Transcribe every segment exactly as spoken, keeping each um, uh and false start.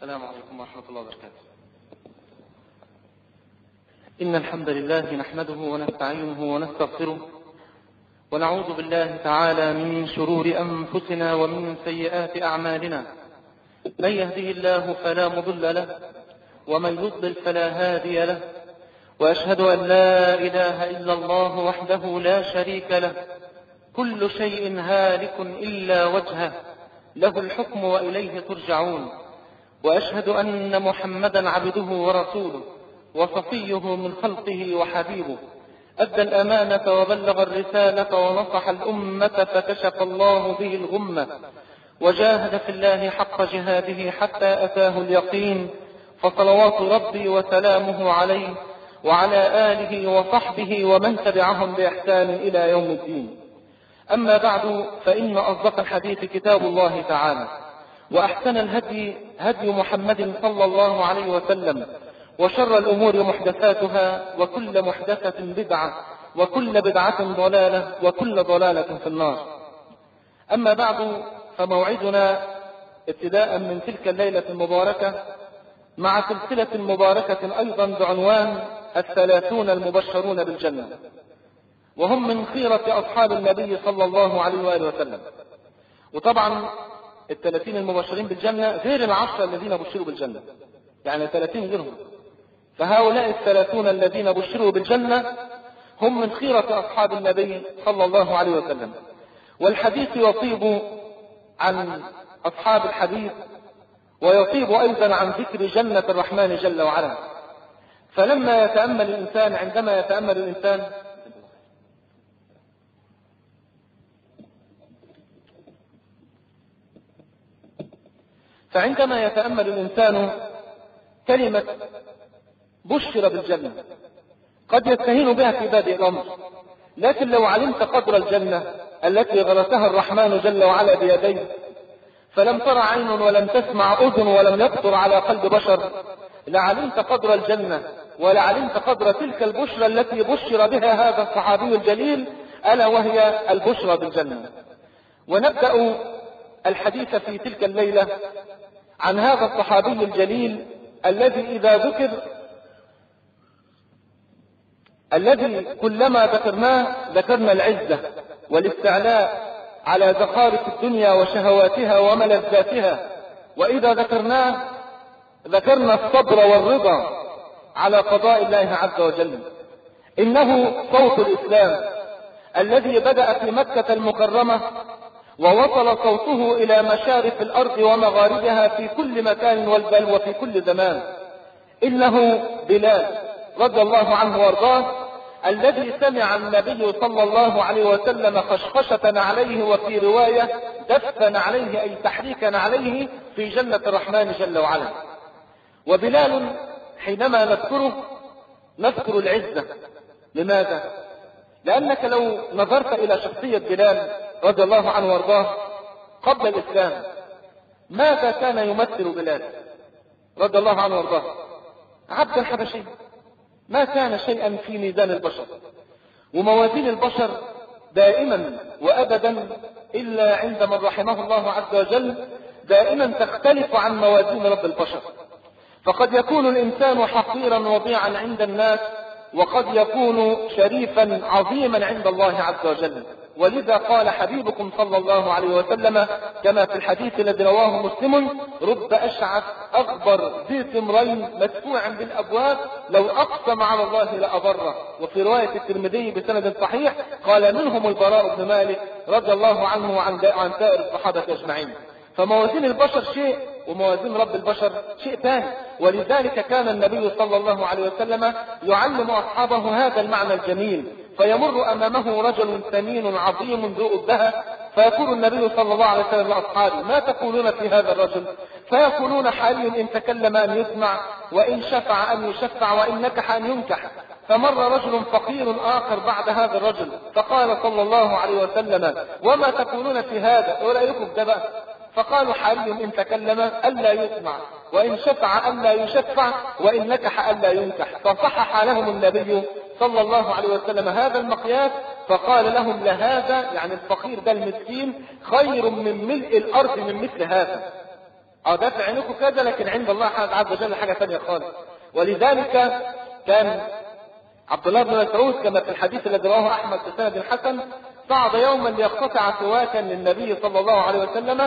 السلام عليكم ورحمة الله وبركاته. إن الحمد لله نحمده ونستعينه ونستغفره ونعوذ بالله تعالى من شرور أنفسنا ومن سيئات أعمالنا. من يهده الله فلا مضل له ومن يضلل فلا هادي له، وأشهد أن لا إله إلا الله وحده لا شريك له، كل شيء هالك إلا وجهه، له الحكم وإليه ترجعون. وأشهد أن محمدا عبده ورسوله وصفيه من خلقه وحبيبه، أدى الأمانة وبلغ الرسالة ونصح الأمة فكشف الله به الغمة، وجاهد في الله حق جهاده حتى أتاه اليقين، فصلوات ربي وسلامه عليه وعلى آله وصحبه ومن تبعهم بإحسان إلى يوم الدين. أما بعد، فإن أصدق الحديث كتاب الله تعالى، وأحسن الهدي هدي محمد صلى الله عليه وسلم، وشر الأمور محدثاتها، وكل محدثة بدعة، وكل بدعة ضلالة، وكل ضلالة في النار. أما بعد، فموعدنا ابتداء من تلك الليلة المباركة مع سلسلة مباركة أيضا بعنوان الثلاثون المبشرون بالجنة، وهم من خيرة أصحاب النبي صلى الله عليه وآله وسلم. وطبعا الثلاثين المبشرين بالجنة غير العشرة الذين بشروا بالجنة، يعني ثلاثين غيرهم. فهؤلاء الثلاثون الذين بشروا بالجنة هم من خيرة أصحاب النبي صلى الله عليه وسلم. والحديث يطيب عن أصحاب الحديث، ويطيب أيضا عن ذكر جنة الرحمن جل وعلا. فلما يتأمل الإنسان عندما يتأمل الإنسان فعندما يتأمل الإنسان كلمة بشر بالجنة قد يستهين بها في بادئ الأمر، لكن لو علمت قدر الجنة التي غرسها الرحمن جل وعلا بيديه، فلم تر عين ولم تسمع أذن ولم يخطر على قلب بشر، لعلمت قدر الجنة ولعلمت قدر تلك البشرى التي بشر بها هذا الصحابي الجليل، ألا وهي البشرى بالجنة. ونبدأ الحديث في تلك الليلة عن هذا الصحابي الجليل الذي إذا ذكر الذي كلما ذكرناه ذكرنا العزة والاستعلاء على زخارف الدنيا وشهواتها وملذاتها، وإذا ذكرناه ذكرنا الصبر والرضا على قضاء الله عز وجل. إنه صوت الإسلام الذي بدأ في مكة المكرمة ووصل صوته إلى مشارف الأرض ومغاربها في كل مكان والبل وفي كل زمان. إنه بلال رضي الله عنه وارضاه الذي سمع النبي صلى الله عليه وسلم خشخشة عليه، وفي رواية دفا عليه أي تحريكا عليه في جنة الرحمن جل وعلا. وبلال حينما نذكره نذكر العزة. لماذا؟ لأنك لو نظرت إلى شخصية بلال رضي الله عنه وارضاه قبل الإسلام، ماذا كان يمثل بلال رضي الله عنه وارضاه؟ عبدا حبشي، ما كان شيئا في ميزان البشر. وموازين البشر دائما وأبدا إلا عند من رحمه الله عز وجل دائما تختلف عن موازين رب البشر. فقد يكون الإنسان حقيرا وضيعا عند الناس، وقد يكون شريفا عظيما عند الله عز وجل. ولذا قال حبيبكم صلى الله عليه وسلم كما في الحديث الذي رواه مسلم: رب أشعث أغبر ذي ثمرين مدفوع بالأبواب لو أقسم على الله لأبره. وفي رواية الترمذي بسند صحيح قال: منهم البراء بن مالك رضي الله عنه وعن سائر الصحابة أجمعين. فموازين البشر شيء وموازين رب البشر شيء ثاني. ولذلك كان النبي صلى الله عليه وسلم يعلم أصحابه هذا المعنى الجميل. فيمر أمامه رجل ثمين عظيم ذو أبهة، فيقول النبي صلى الله عليه وسلم لأصحابه: ما تقولون في هذا الرجل؟ فيقولون: حالي إن تكلم أن يسمع، وإن شفع أن يشفع، وإن نكح أن ينكح. فمر رجل فقير آخر بعد هذا الرجل، فقال صلى الله عليه وسلم: وما تقولون في هذا؟ ولا يكف ده. فقالوا: حالي إن تكلم ألا يسمع، وإن شفع ألا يشفع، وإن نكح ألا ينكح. فصحح لهم النبي صلى الله عليه وسلم هذا المقياس، فقال لهم: لهذا يعني الفقير ده المسكين خير من ملء الأرض من مثل هذا. اه ده في عينكم كذا، لكن عند الله عز وجل حاجة ثانية خالص. ولذلك كان عبد الله بن مسعود كما في الحديث الذي رواه أحمد بسند حسن صعد يوما ليقتطع سواكا للنبي صلى الله عليه وسلم،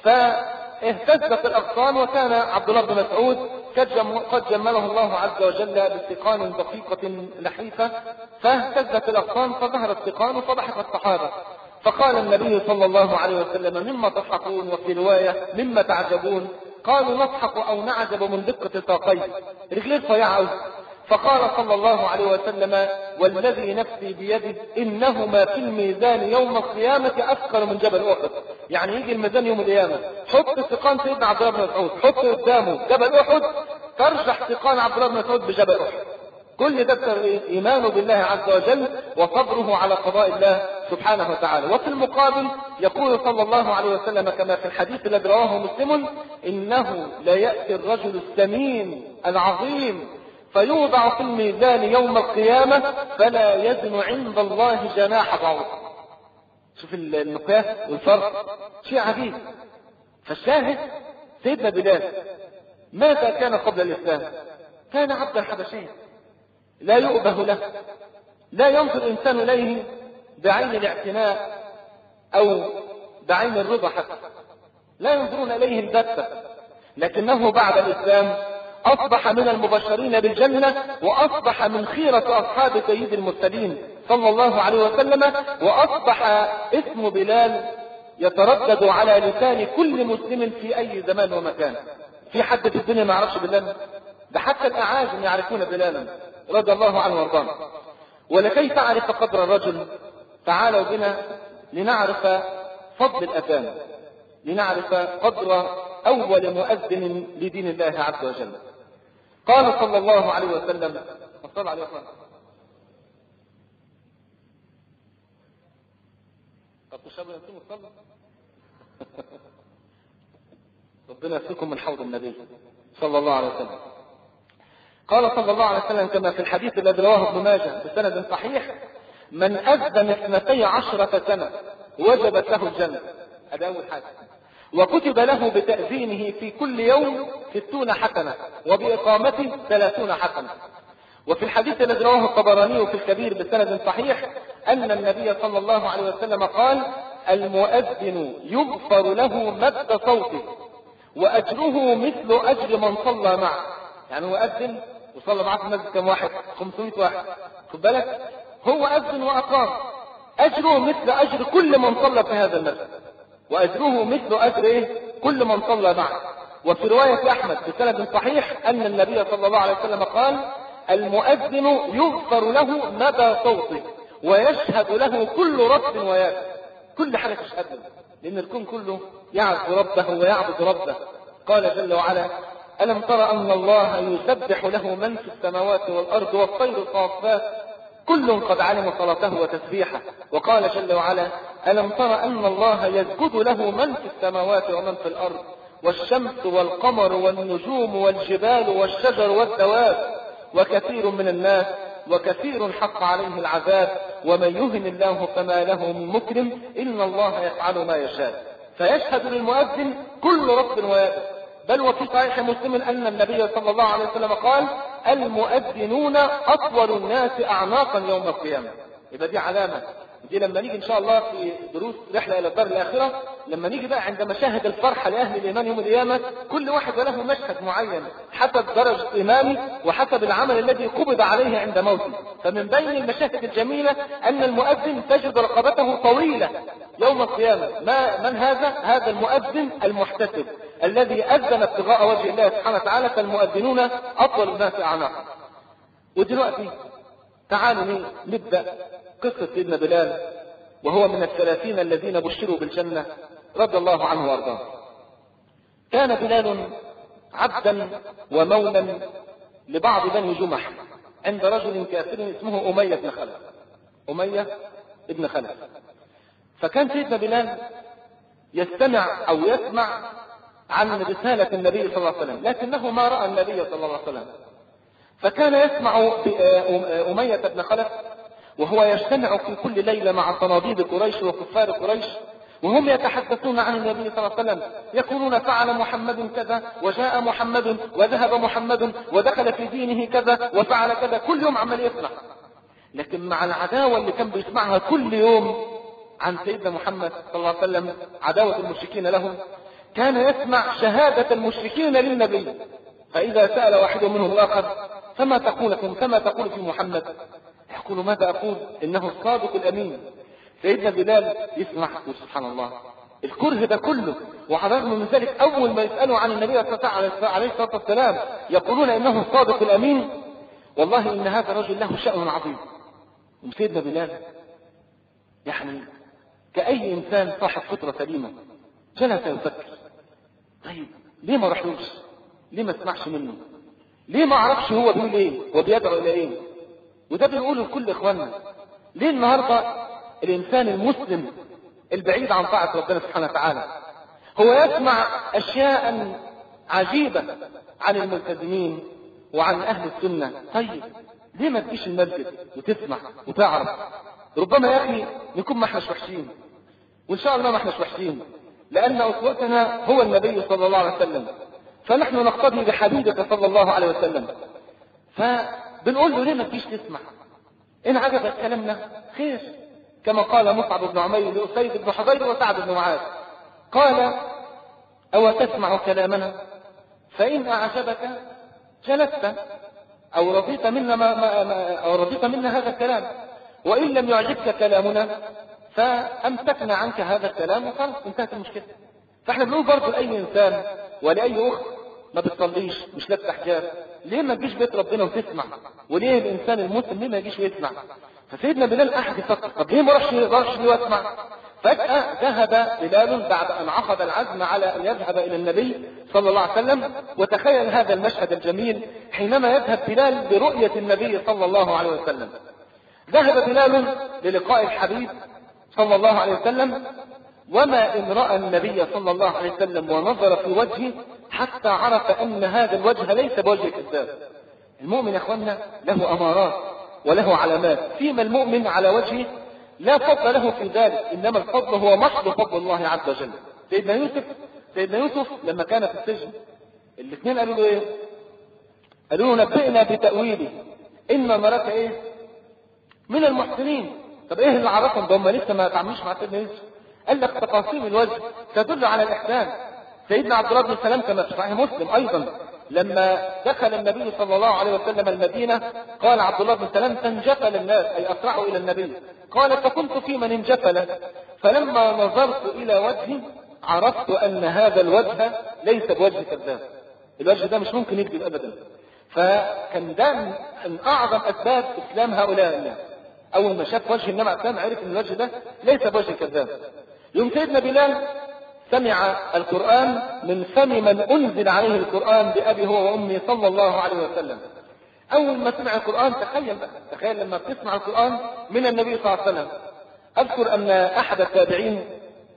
فاهتزت الأغصان، وكان عبد الله بن مسعود قد جمله الله عز وجل بسقان دقيقة نحيفة، فاهتزت الأغصان فظهر السقان فضحك الصحابة، فقال النبي صلى الله عليه وسلم: مما تضحكون؟ وفي رواية: مما تعجبون؟ قالوا: نضحك أو نعجب من دقة ساقيه، رجليه رفيعة. فقال صلى الله عليه وسلم: والذي نفسي بيده إنهما في الميزان يوم القيامة أثقل من جبل أحد. يعني يجي الميزان يوم القيامة، حط سقان سيدنا عبد الله بن مسعود، حط قدامه جبل أحد، ترجح سقان عبد الله بن مسعود بجبل أحد. كل ده إيمانه بالله عز وجل وصبره على قضاء الله سبحانه وتعالى. وفي المقابل يقول صلى الله عليه وسلم كما في الحديث الذي رواه مسلم: إنه لا يأتي الرجل السمين العظيم فيوضع في الميزان يوم القيامة فلا يزن عند الله جناح بعوض. شوف المقياس والفرق، شيء عجيب. فالشاهد سيدنا بلال ماذا كان قبل الإسلام؟ كان عبدا حبشيا لا يؤبه له، لا ينظر الإنسان إليه بعين الاعتناء أو بعين الرضا حتى، لا ينظرون إليه البتة، لكنه بعد الإسلام أصبح من المبشرين بالجنة، وأصبح من خيرة أصحاب سيد المرسلين صلى الله عليه وسلم، وأصبح اسم بلال يتردد على لسان كل مسلم في أي زمان ومكان. في حد في الدنيا ما يعرفش بلال؟ ده حتى الأعاجم يعرفون بلالا رضي الله عنه وارضاه. ولكي تعرف قدر الرجل تعالوا بنا لنعرف فضل الأذان، لنعرف قدر أول مؤذن لدين الله عز وجل. قال صلى الله عليه وسلم: وصلى عليه وسلم قد تشابه أنتم الصلاة ربنا يسقيكم من حوض النبي صلى الله عليه وسلم. قال صلى الله عليه وسلم كما في الحديث الذي رواه ابن ماجه بسند صحيح: من أذن اثنتي عشرة سنة وجبت له الجنة. هذا أول حاجة. وكتب له بتأذينه في كل يوم ستون حسنة، وبإقامته ثلاثون حسنة. وفي الحديث الذي رواه الطبراني في الكبير بسند صحيح أن النبي صلى الله عليه وسلم قال: المؤذن يغفر له مد صوته وأجره مثل أجر من صلى معه. يعني هو أذن وصلى معه في المسجد كم واحد؟ خمسمائة واحد. خد بالك، هو أذن وأقام، أجره مثل أجر كل من صلى في هذا المسجد، وأجره مثل أجر إيه؟ كل من صلى معه. وفي رواية أحمد بسند صحيح أن النبي صلى الله عليه وسلم قال: المؤذن يغفر له مدى صوته ويشهد له كل رب ويابس. كل حاجة تشهد له، لأن الكون كله يعرف ربه ويعبد ربه. قال جل وعلا: ألم تر أن الله يسبح له من في السماوات والأرض والطير صافات كل قد علم صلاته وتسبيحه. وقال جل وعلا: ألم تر أن الله يسجد له من في السماوات ومن في الأرض والشمس والقمر والنجوم والجبال والشجر والدواب وكثير من الناس وكثير حق عليه العذاب ومن يهن الله فما له من مكرم إن الله يفعل ما يشاء. فيشهد للمؤذن كل رب ويابس. بل وفي صحيح مسلم أن النبي صلى الله عليه وسلم قال: المؤذنون أطول الناس أعناقا يوم القيامة. يبقى دي علامة، دي لما نيجي إن شاء الله في دروس رحلة إلى الدار الآخرة، لما نيجي بقى عند مشاهد الفرحة لأهل الإيمان يوم القيامة، كل واحد له مشهد معين حسب درجة إيمانه وحسب العمل الذي قبض عليه عند موته. فمن بين المشاهد الجميلة أن المؤذن تجد رقبته طويلة يوم القيامة. ما من هذا؟ هذا المؤذن المحتسب الذي أذن ابتغاء وجه الله سبحانه وتعالى. فالمؤذنون أطول الناس أعناقا. ودلوقتي تعالوا نبدأ قصة سيدنا بلال، وهو من الثلاثين الذين بشروا بالجنة رضي الله عنه وارضاه. كان بلال عبدا ومولا لبعض بني جمح عند رجل كافر اسمه أمية بن خلف. أمية بن خلف. فكان سيدنا بلال يستمع أو يسمع عن رسالة النبي صلى الله عليه وسلم، لكنه ما رأى النبي صلى الله عليه وسلم. فكان يسمع أمية بن خلف وهو يجتمع في كل ليلة مع صناديد قريش وكفار قريش وهم يتحدثون عن النبي صلى الله عليه وسلم يقولون فعل محمد كذا وجاء محمد وذهب محمد ودخل في دينه كذا وفعل كذا، كل يوم عمال يسمع. لكن مع العداوة اللي كان بيسمعها كل يوم عن سيدنا محمد صلى الله عليه وسلم، عداوة المشركين لهم، كان يسمع شهادة المشركين للنبي. فإذا سأل واحد منهم الآخر فما تقول كما تقول في محمد، يقول ماذا أقول إنه الصادق الأمين. سيدنا بلال يسمع سبحان الله الكره ده كله، وعلى الرغم من ذلك أول ما يسألوا عن النبي عليه الصلاة والسلام يقولون إنه الصادق الأمين. والله إن هذا الرجل له شأن عظيم. وسيدنا بلال يعني كأي إنسان صاحب فطرة سليمة جلس يفكر، طيب ليه ما رحلوش؟ ليه ما اسمعش منه؟ ليه ما عرفش هو بيقول ايه وبيدعو الى ايه؟ وده بنقوله لكل اخواننا. ليه النهارده الانسان المسلم البعيد عن طاعة ربنا سبحانه وتعالى هو يسمع اشياء عجيبة عن الملتزمين وعن اهل السنة؟ طيب ليه ما تجيش المسجد وتسمع وتعرف؟ ربما يا اخي نكون ما احناش وحشين، وان شاء الله ما احناش وحشين، لان اسوتنا هو النبي صلى الله عليه وسلم، فنحن نقتدي بحبيبك صلى الله عليه وسلم. فبنقول له ليه ما تجيش تسمع؟ ان عجبك كلامنا خير، كما قال مصعب بن عمير لأسيد بن حضير وسعد بن معاذ، قال او تسمع كلامنا فان اعجبك جلست او رضيت منا ما ما ما او رضيت منا هذا الكلام، وان لم يعجبك كلامنا فامسكنا عنك هذا الكلام وخلاص انتهت المشكله. فاحنا بنقول برضه لاي انسان ولاي اخت ما بتصليش مش لابسه حجاب، ليه ما تجيش بيت ربنا وتسمع؟ وليه الانسان المسلم ليه ما يجيش ويسمع؟ فسيدنا بلال احد يفكر، طب ليه ما راحش راحش ليه واسمع؟ فجاه ذهب بلال بعد ان عقد العزم على ان يذهب الى النبي صلى الله عليه وسلم. وتخيل هذا المشهد الجميل حينما يذهب بلال لرؤيه النبي صلى الله عليه وسلم. ذهب بلال للقاء الحبيب صلى الله عليه وسلم، وما إن رأى النبي صلى الله عليه وسلم ونظر في وجهه حتى عرف أن هذا الوجه ليس بوجه كذاب. المؤمن يا أخوانا له أمارات وله علامات، فيما المؤمن على وجهه لا فضل له في ذلك، إنما الفضل هو محض فضل الله عز وجل. سيدنا يوسف سيدنا يوسف لما كان في السجن الاثنين قالوا له إيه؟ قالوا له نبئنا بتأويله إن نراك إيه؟ من المحسنين. طب إيه اللي عرفهم ده هم لسه ما تعملوش مع سيدنا يوسف؟ قال لك تقاسيم الوجه تدل على الإحسان. سيدنا عبد الله بن سلام كما في صحيح مسلم أيضا لما دخل النبي صلى الله عليه وسلم المدينة قال عبد الله بن سلام فانجفل الناس أي أسرعوا إلى النبي، قال فكنت في من انجفل، فلما نظرت إلى وجهي عرفت أن هذا الوجه ليس بوجه كذاب، الوجه ده مش ممكن يكذب أبدا. فكان ده من أعظم أسباب إسلام هؤلاء الناس، أول ما شاف وجه النبي عليه السلام عرف أن الوجه ده ليس بوجه كذاب. يوم سيدنا بلال سمع القرآن من فم من أنزل عليه القرآن بأبي هو وأمي صلى الله عليه وسلم. أول ما سمع القرآن تخيل بقى، تخيل لما بتسمع القرآن من النبي صلى الله عليه وسلم. أذكر أن أحد التابعين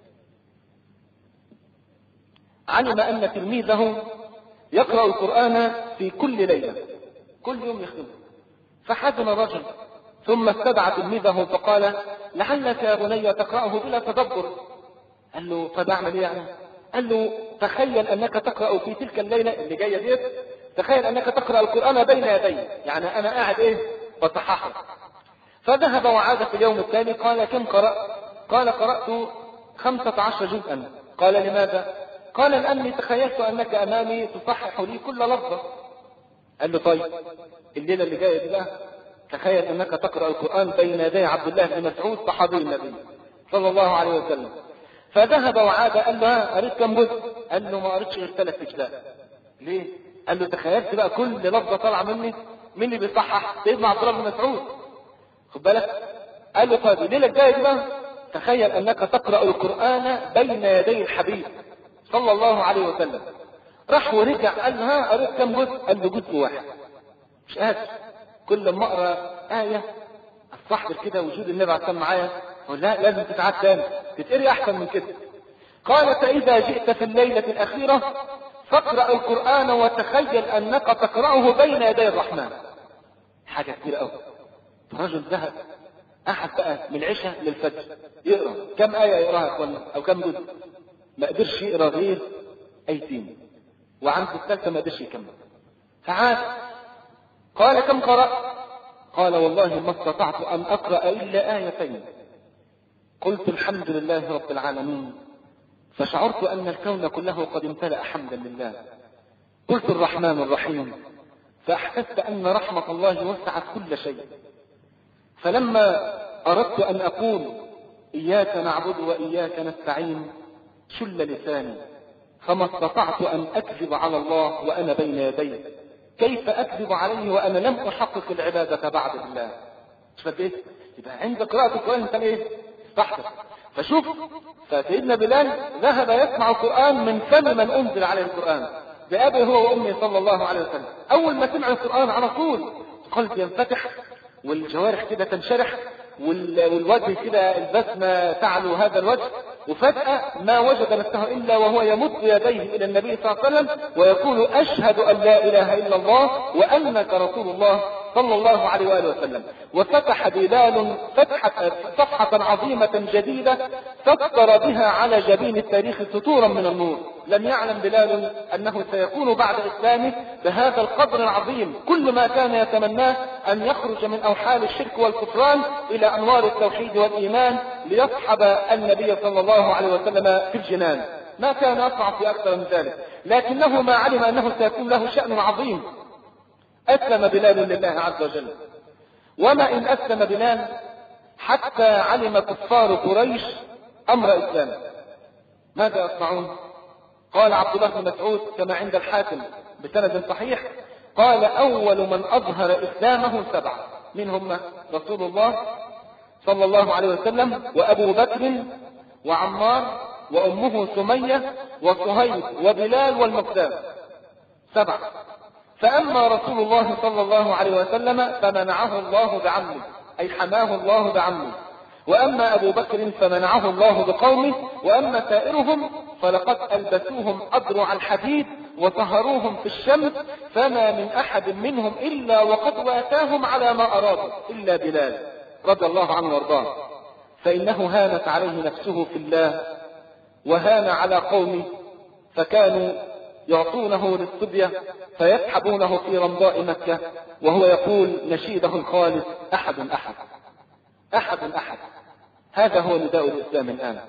علم أن تلميذه يقرأ القرآن في كل ليلة، كل يوم يختمه، فحزن الرجل ثم استدعى تلميذه فقال لعلك يا بني تقرأه بلا تدبر. قال له طب اعمل ايه يعني؟ قال له تخيل انك تقرأ في تلك الليلة اللي جاية ديت، تخيل انك تقرأ القرآن بين يدي، يعني انا قاعد ايه بصححه. فذهب وعاد في اليوم التالي قال كم قرأت؟ قال قرأت خمسة عشر جزءا. قال لماذا؟ قال لأني تخيلت أنك أمامي تصحح لي كل لفظة. قال له طيب الليلة اللي جاية دي بقى تخيل أنك تقرأ القرآن بين يدي عبد الله بن مسعود صحابي النبي صلى الله عليه وسلم. فذهب وعاد قال له قريت كم جزء؟ قال له ما قريتش غير ثلاث أجزاء. ليه؟ قال له تخيلت بقى كل لفظة طالعة مني مين اللي بيصحح؟ سيدنا عبد الله بن مسعود. خد بالك؟ قال له طيب الليلة الجاية دي بقى تخيل أنك تقرأ القرآن بين يدي الحبيب صلى الله عليه وسلم. راح ورجع قال له ها قريت كم جزء؟ قال له جزء واحد. مش قادر، كل ما اقرا آية استحضر كده وجود النبي عليه الصلاة والسلام معايا، لا لازم تتعاد تاني تتقري أحسن من كده. قال فإذا جئت في الليلة الأخيرة فاقرأ القرآن وتخيل أنك تقرأه بين يدي الرحمن. حاجة كتير قوي. الرجل ذهب قعد بقى من العشاء للفجر يقرأ كم آية يقراها يا اخوانا أو كم جزء؟ ما قدرش يقرأ غير آيتين، وعند الثالثة ما قدرش يكمل. فعاد قال كم قرأت؟ قال والله ما استطعت أن أقرأ إلا آيتين. قلت الحمد لله رب العالمين، فشعرت أن الكون كله قد امتلأ حمدا لله. قلت الرحمن الرحيم، فأحسست أن رحمة الله وسعت كل شيء. فلما أردت أن أقول إياك نعبد وإياك نستعين شل لساني، فما استطعت أن أكذب على الله وأنا بين يديه. كيف أكذب عليه وأنا لم أحقق العبادة بعد الله؟ شفت إيه؟ يبقى عند قراءة القرآن أنت إيه؟ تحفظ. فشوف، فسيدنا بلال ذهب يسمع القرآن من فم من أنزل عليه القرآن بأبي هو وأمي صلى الله عليه وسلم. أول ما سمع القرآن على طول قلب ينفتح والجوارح كده تنشرح والوجه كده البسمة تعلو هذا الوجه، وفجأة ما وجد نفسه إلا وهو يمد يديه إلى النبي صلى الله عليه وسلم ويقول أشهد أن لا إله إلا الله وأنك رسول الله صلى الله عليه وآله وسلم. وفتح بلال فتحة صفحة عظيمة جديدة سطر بها على جبين التاريخ سطورا من النور. لم يعلم بلال أنه سيكون بعد إسلامه بهذا القدر العظيم. كل ما كان يتمناه أن يخرج من أوحال الشرك والكفران إلى أنوار التوحيد والإيمان ليصحب النبي صلى الله عليه وسلم في الجنان. ما كان يطمع في أكثر من ذلك، لكنه ما علم أنه سيكون له شأن عظيم. أسلم بلال لله عز وجل. وما إن أسلم بلال حتى علم كفار قريش أمر إسلامه، ماذا يصنعون؟ قال عبد الله بن مسعود كما عند الحاكم بسند صحيح، قال أول من أظهر إسلامه سبعة، من هم؟ رسول الله صلى الله عليه وسلم وأبو بكر وعمار وأمه سمية وصهيب وبلال والمقدام، سبعة. فأما رسول الله صلى الله عليه وسلم فمنعه الله بعمه، أي حماه الله بعمه. وأما أبو بكر فمنعه الله بقومه. وأما سائرهم فلقد ألبسوهم أضرع الحديد وطهروهم في الشمس، فما من أحد منهم إلا وقد واتاهم على ما أرادوا إلا بلال رضي الله عنه وارضاه، فإنه هانت عليه نفسه في الله وهان على قومه، فكانوا يعطونه للصبية فيسحبونه في رمضاء مكة وهو يقول نشيده الخالص أحد أحد أحد أحد. هذا هو نداء الإسلام الآن.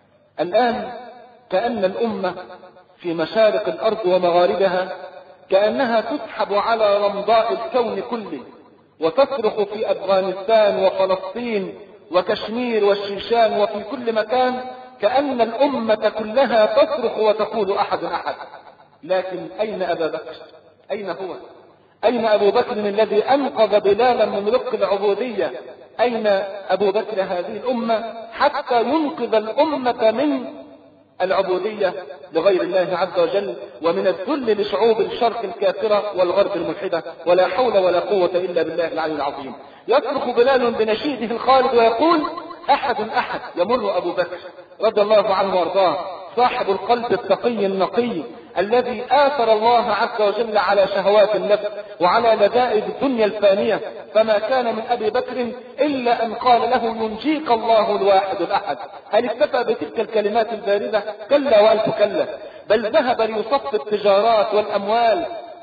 الآن كأن الأمة في مشارق الأرض ومغاربها كأنها تسحب على رمضاء الكون كله وتصرخ في أفغانستان وفلسطين وكشمير والشيشان وفي كل مكان، كأن الأمة كلها تصرخ وتقول أحد أحد. لكن أين أبا بكر؟ أين هو؟ أين أبو بكر الذي أنقذ بلالا من رق العبودية؟ أين أبو بكر هذه الأمة حتى ينقذ الأمة من العبودية لغير الله عز وجل ومن الذل لشعوب الشرق الكافرة والغرب الملحدة؟ ولا حول ولا قوة إلا بالله العلي العظيم. يصرخ بلال بنشيده الخالد ويقول أحد أحد. يمر أبو بكر رضي الله عنه وارضاه صاحب القلب التقي النقي الذي آثر الله عز وجل على شهوات النفس وعلى لذائذ الدنيا الفانية، فما كان من أبي بكر إلا أن قال له ينجيك الله الواحد الأحد. هل اكتفى بتلك الكلمات الباردة؟ كلا وألف كلا، بل ذهب ليصف التجارات والأموال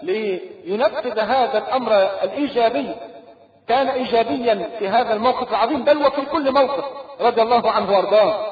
لينفذ هذا الأمر الإيجابي. كان إيجابيا في هذا الموقف العظيم بل وفي كل موقف رضي الله عنه وارضاه.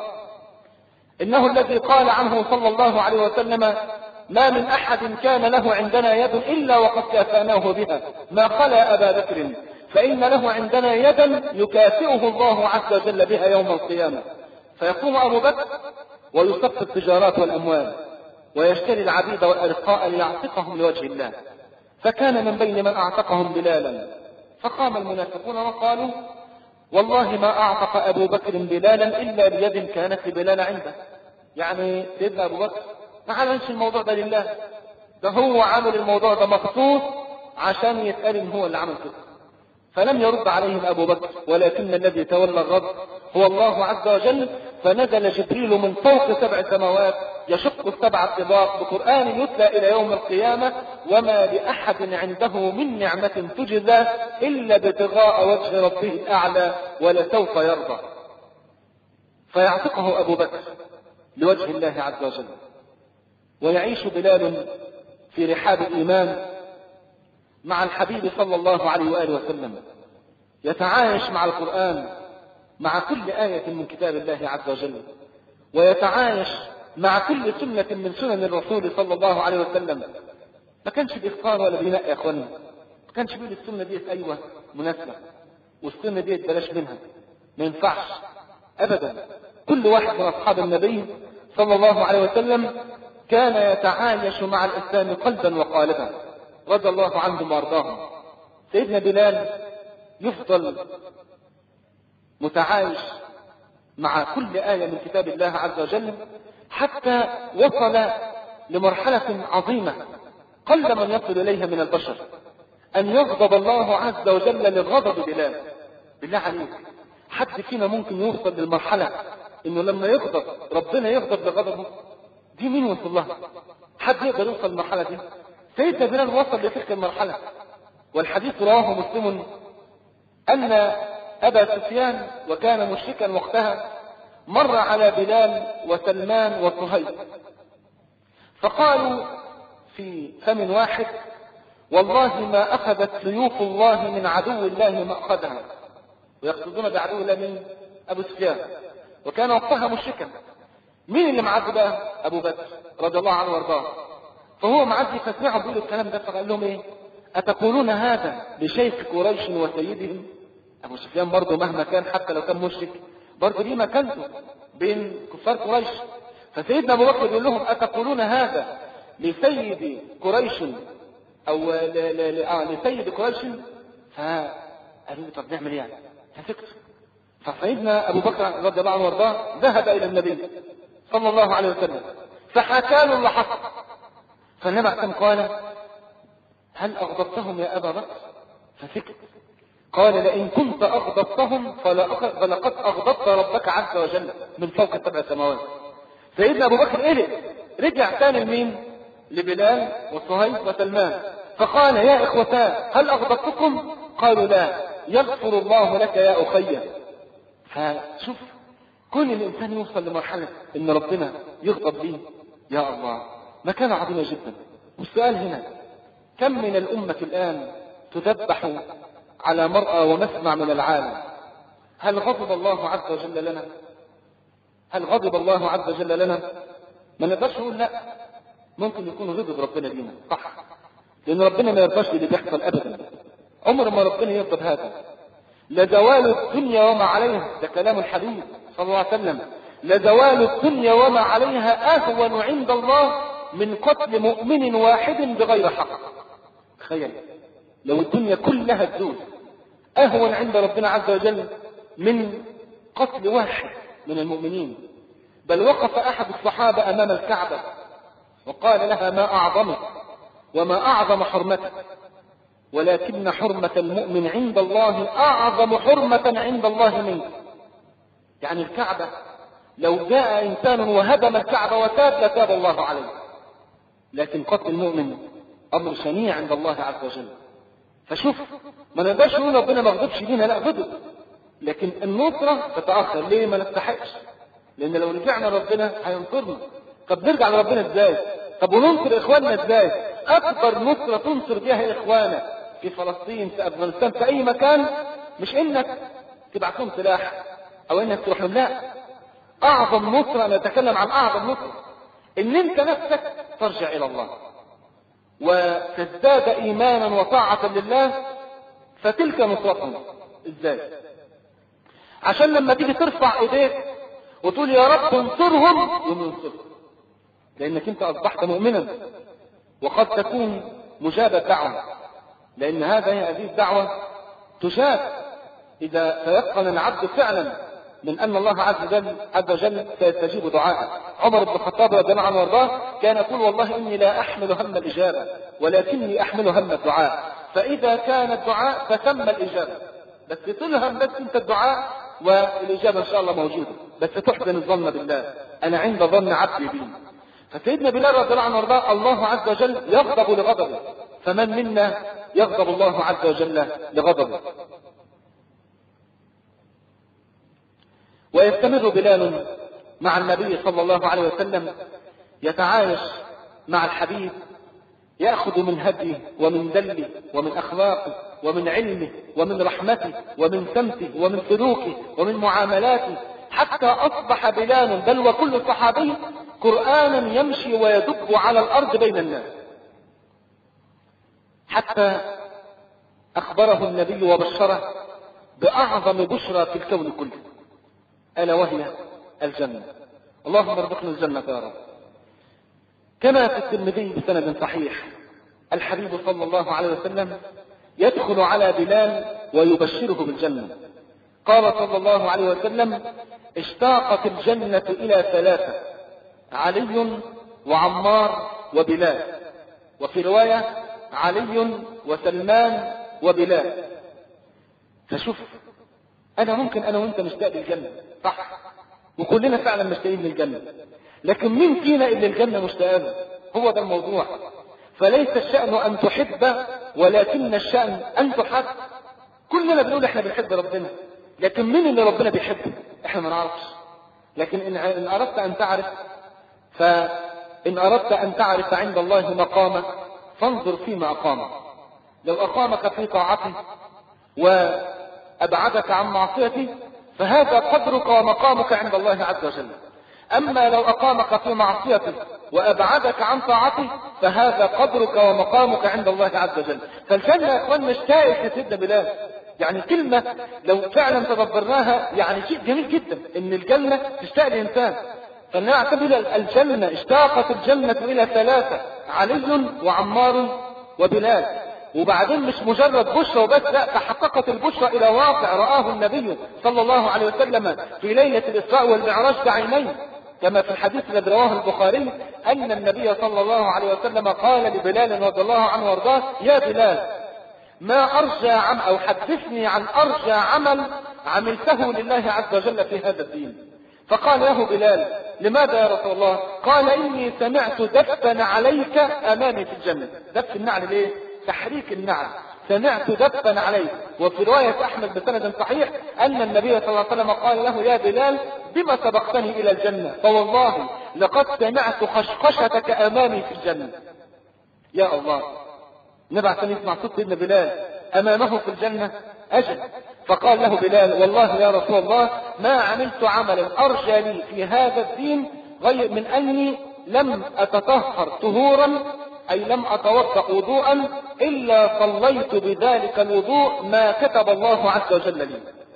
إنه الذي قال عنه صلى الله عليه وسلم ما من أحد كان له عندنا يد إلا وقد كافأناه بها ما خلا أبا بكر، فإن له عندنا يدا يكافئه الله عز وجل بها يوم القيامة. فيقوم أبو بكر ويصف التجارات والأموال ويشتري العبيد والأرقاء ليعتقهم لوجه الله. فكان من بين من أعتقهم بلالا، فقام المنافقون وقالوا والله ما أعتق أبو بكر بلالا إلا بيد كانت لبلال عنده. يعني سيدنا أبو بكر ما عملش الموضوع ده لله، ده هو عمل الموضوع ده مخصوص عشان يتقال إن هو اللي عمل كده. فلم يرد عليهم أبو بكر، ولكن الذي تولى الرد هو الله عز وجل. فنزل جبريل من فوق سبع سماوات يشق السبع الطباق بقرآن يتلى إلى يوم القيامة، وما لأحد عنده من نعمة تجزى إلا ابتغاء وجه ربه الأعلى ولسوف يرضى. فيعتقه أبو بكر لوجه الله عز وجل، ويعيش بلال في رحاب الإيمان مع الحبيب صلى الله عليه وآله وسلم، يتعايش مع القرآن مع كل آية من كتاب الله عز وجل، ويتعايش مع كل سنة من سنن الرسول صلى الله عليه وسلم. ما كانش بيختار ولا بينقي يا اخواني، ما كانش بيقول السنة دي ايوه مناسبة والسنة دي بلاش منها، ما ينفعش ابدا. كل واحد من اصحاب النبي صلى الله عليه وسلم كان يتعايش مع الاسلام قلبا وقالبا رضي الله عنهم وارضاهم. سيدنا بلال يفضل متعايش مع كل آية من كتاب الله عز وجل حتى وصل لمرحلة عظيمة قل من يصل إليها من البشر، أن يغضب الله عز وجل لغضب بلال. بالله عليك، حد فينا ممكن يوصل للمرحلة إنه لما يغضب ربنا يغضب لغضبه؟ دي مين وصل لها؟ حد يقدر يوصل للمرحلة دي؟ سيدنا بلال وصل لتلك المرحلة، والحديث رواه مسلم أن أبا سفيان وكان مشركا وقتها مر على بلال وسلمان وصهيب، فقالوا في فم واحد: والله ما أخذت سيوف الله من عدو الله ما أخذها. ويقصدون بعدو الله من أبو سفيان، وكان وقتها مشركا. مين اللي معدي بقى؟ أبو بكر رضي الله عنه وارضاه. فهو معدي فسمعوا بيقولوا الكلام ده، فقال لهم ايه؟ أتقولون هذا لشيخ قريش وسيدهم؟ أبو سفيان برضه مهما كان حتى لو كان مشرك برضه ليه مكانته بين كفار قريش. فسيدنا أبو بكر يقول لهم: أتقولون هذا لسيد قريش أو ل... ل... ل... آه لسيد قريش؟ فقالوا طب نعمل ايه يعني؟ فسكت. فسيدنا أبو بكر رضي الله عنه وارضاه ذهب إلى النبي صلى الله عليه وسلم فحكى له اللي حصل. فالنبي قال: هل أغضبتهم يا أبا بكر؟ فسكت. قال: لئن كنت أغضبتهم فلقد أغضبت ربك عز وجل من فوق السبع سماوات. سيدنا أبو بكر قلق، رجع ثاني لمين؟ لبلال وصهيب وسلمان، فقال: يا إخوتان هل أغضبتكم؟ قالوا: لا. يغفر الله لك يا أخي. فشوف كل الإنسان يوصل لمرحلة إن ربنا يغضب به، يا الله مكانة عظيمة جدا. والسؤال هنا: كم من الأمة الآن تذبح على مرأى ومسمع من العالم؟ هل غضب الله عز وجل لنا؟ هل غضب الله عز وجل لنا؟ ما نقدرش نقول لا، ممكن يكون غضب ربنا لينا، صح، لأن ربنا ما يرضاش اللي بيحصل أبدا، عمر ما ربنا يغضب هذا. لزوال الدنيا وما عليها، ده كلام الحبيب صلى الله عليه وسلم، لزوال الدنيا وما عليها أهون عند الله من قتل مؤمن واحد بغير حق. تخيل لو الدنيا كلها تزول، أهون عند ربنا عز وجل من قتل واحد من المؤمنين. بل وقف أحد الصحابة أمام الكعبة وقال لها: ما أعظمك وما أعظم حرمتك، ولكن حرمة المؤمن عند الله أعظم حرمة عند الله منك. يعني الكعبة لو جاء إنسان وهدم الكعبة وتاب لتاب الله عليه، لكن قتل المؤمن أمر شنيع عند الله عز وجل. فشوف، ما نقدرش نقول ربنا ما غضبش لينا، لا غضب، لكن النصرة تتأخر. ليه؟ ما نستحقش، لأن لو رجعنا ربنا هينصرنا. طب نرجع لربنا ازاي؟ طب وننصر إخواننا ازاي؟ أكبر نصرة تنصر بها إخوانا في فلسطين، في أفغانستان، في أي مكان، مش إنك تبعت لهم سلاح أو إنك تروح لهم، لا. أعظم نصرة، أنا أتكلم عن أعظم نصرة، إن أنت نفسك ترجع إلى الله وتزداد إيمانا وطاعة لله، فتلك نصرتهم. إزاي؟ عشان لما تيجي ترفع إيديك وتقول يا رب انصرهم، ينصرهم، لأنك أنت أصبحت مؤمنا، وقد تكون مجابة دعوة، لأن هذا هذه الدعوة تجاب إذا تيقن العبد فعلا من أن الله عز وجل عز وجل سيستجيب دعاءه. عمر بن الخطاب رضي الله عنه وارضاه كان يقول: والله إني لا أحمل هم الإجابة ولكني أحمل هم الدعاء، فإذا كان الدعاء فتم الإجابة. بس تلهم بس أنت الدعاء والإجابة إن شاء الله موجودة، بس تحسن الظن بالله. أنا عند ظن عبدي بي، فسيدنا بلال رضي الله عنه وارضاه الله عز وجل يغضب لغضبه، فمن منا يغضب الله عز وجل لغضبه؟ ويستمر بلال مع النبي صلى الله عليه وسلم يتعايش مع الحبيب، يأخذ من هديه ومن دله ومن أخلاقه ومن علمه ومن رحمته ومن سمته ومن سلوكه ومن معاملاته، حتى أصبح بلال بل وكل صحابي قرآنا يمشي ويدب على الأرض بين الناس، حتى أخبره النبي وبشره بأعظم بشرى في الكون كله، ألا وهي الجنة. اللهم ارزقنا الجنة يا رب. كما في الترمذي بسند صحيح الحبيب صلى الله عليه وسلم يدخل على بلال ويبشره بالجنة. قال صلى الله عليه وسلم: اشتاقت الجنة إلى ثلاثة: علي وعمار وبلال، وفي رواية علي وسلمان وبلال. فشوف، أنا ممكن أنا وأنت مشتاق للجنة، صح، وكلنا فعلا مشتاقين للجنة، لكن مين فينا اللي الجنة مشتاقه؟ هو ده الموضوع. فليس الشأن أن تحب، ولكن الشأن أن تحب. كلنا بنقول احنا بنحب ربنا، لكن مين اللي ربنا بيحبه؟ احنا ما نعرفش. لكن إن أردت أن تعرف، فإن أردت أن تعرف عند الله مقامك فانظر فيما أقامك. لو أقامك في طاعته وأبعدك عن معصيته فهذا قدرك ومقامك عند الله عز وجل. أما لو أقامك في معصيته وأبعدك عن طاعته فهذا قدرك ومقامك عند الله عز وجل. فالجنة يا أخوان مشتاق لسيدنا بلال، يعني كلمة لو فعلا تدبرناها يعني شيء جميل جدا إن الجنة تشتاق لإنسان. فلنعتبر الجنة، اشتاقت الجنة إلى ثلاثة: علي وعمار وبلال. وبعدين مش مجرد بشرى وبس، لا، تحققت البشرى إلى واقع رآه النبي صلى الله عليه وسلم في ليلة الإسراء والمعراج بعينيه، كما في الحديث الذي رواه البخاري أن النبي صلى الله عليه وسلم قال لبلال رضي الله عنه وارضاه: يا بلال، ما أرجى عم أو حدثني عن أرجى عمل عملته لله عز وجل في هذا الدين. فقال له بلال: لماذا يا رسول الله؟ قال: إني سمعت دفا عليك أمامي في الجنة. دف النعل ليه؟ تحريك النعل. سمعت دفا عليك. وفي رواية أحمد بسند صحيح أن النبي صلى الله عليه وسلم قال له: يا بلال، بما سبقتني إلى الجنة؟ فوالله لقد سمعت خشخشتك أمامي في الجنة. يا الله، نبعث نسمع صوت ابن بلال أمامه في الجنة؟ أجل. فقال له بلال: والله يا رسول الله ما عملت عملا أرجى لي في هذا الدين غير من أني لم أتطهر طهورا، أي لم أتوضأ وضوءا، إلا صليت بذلك الوضوء ما كتب الله عز وجل لي.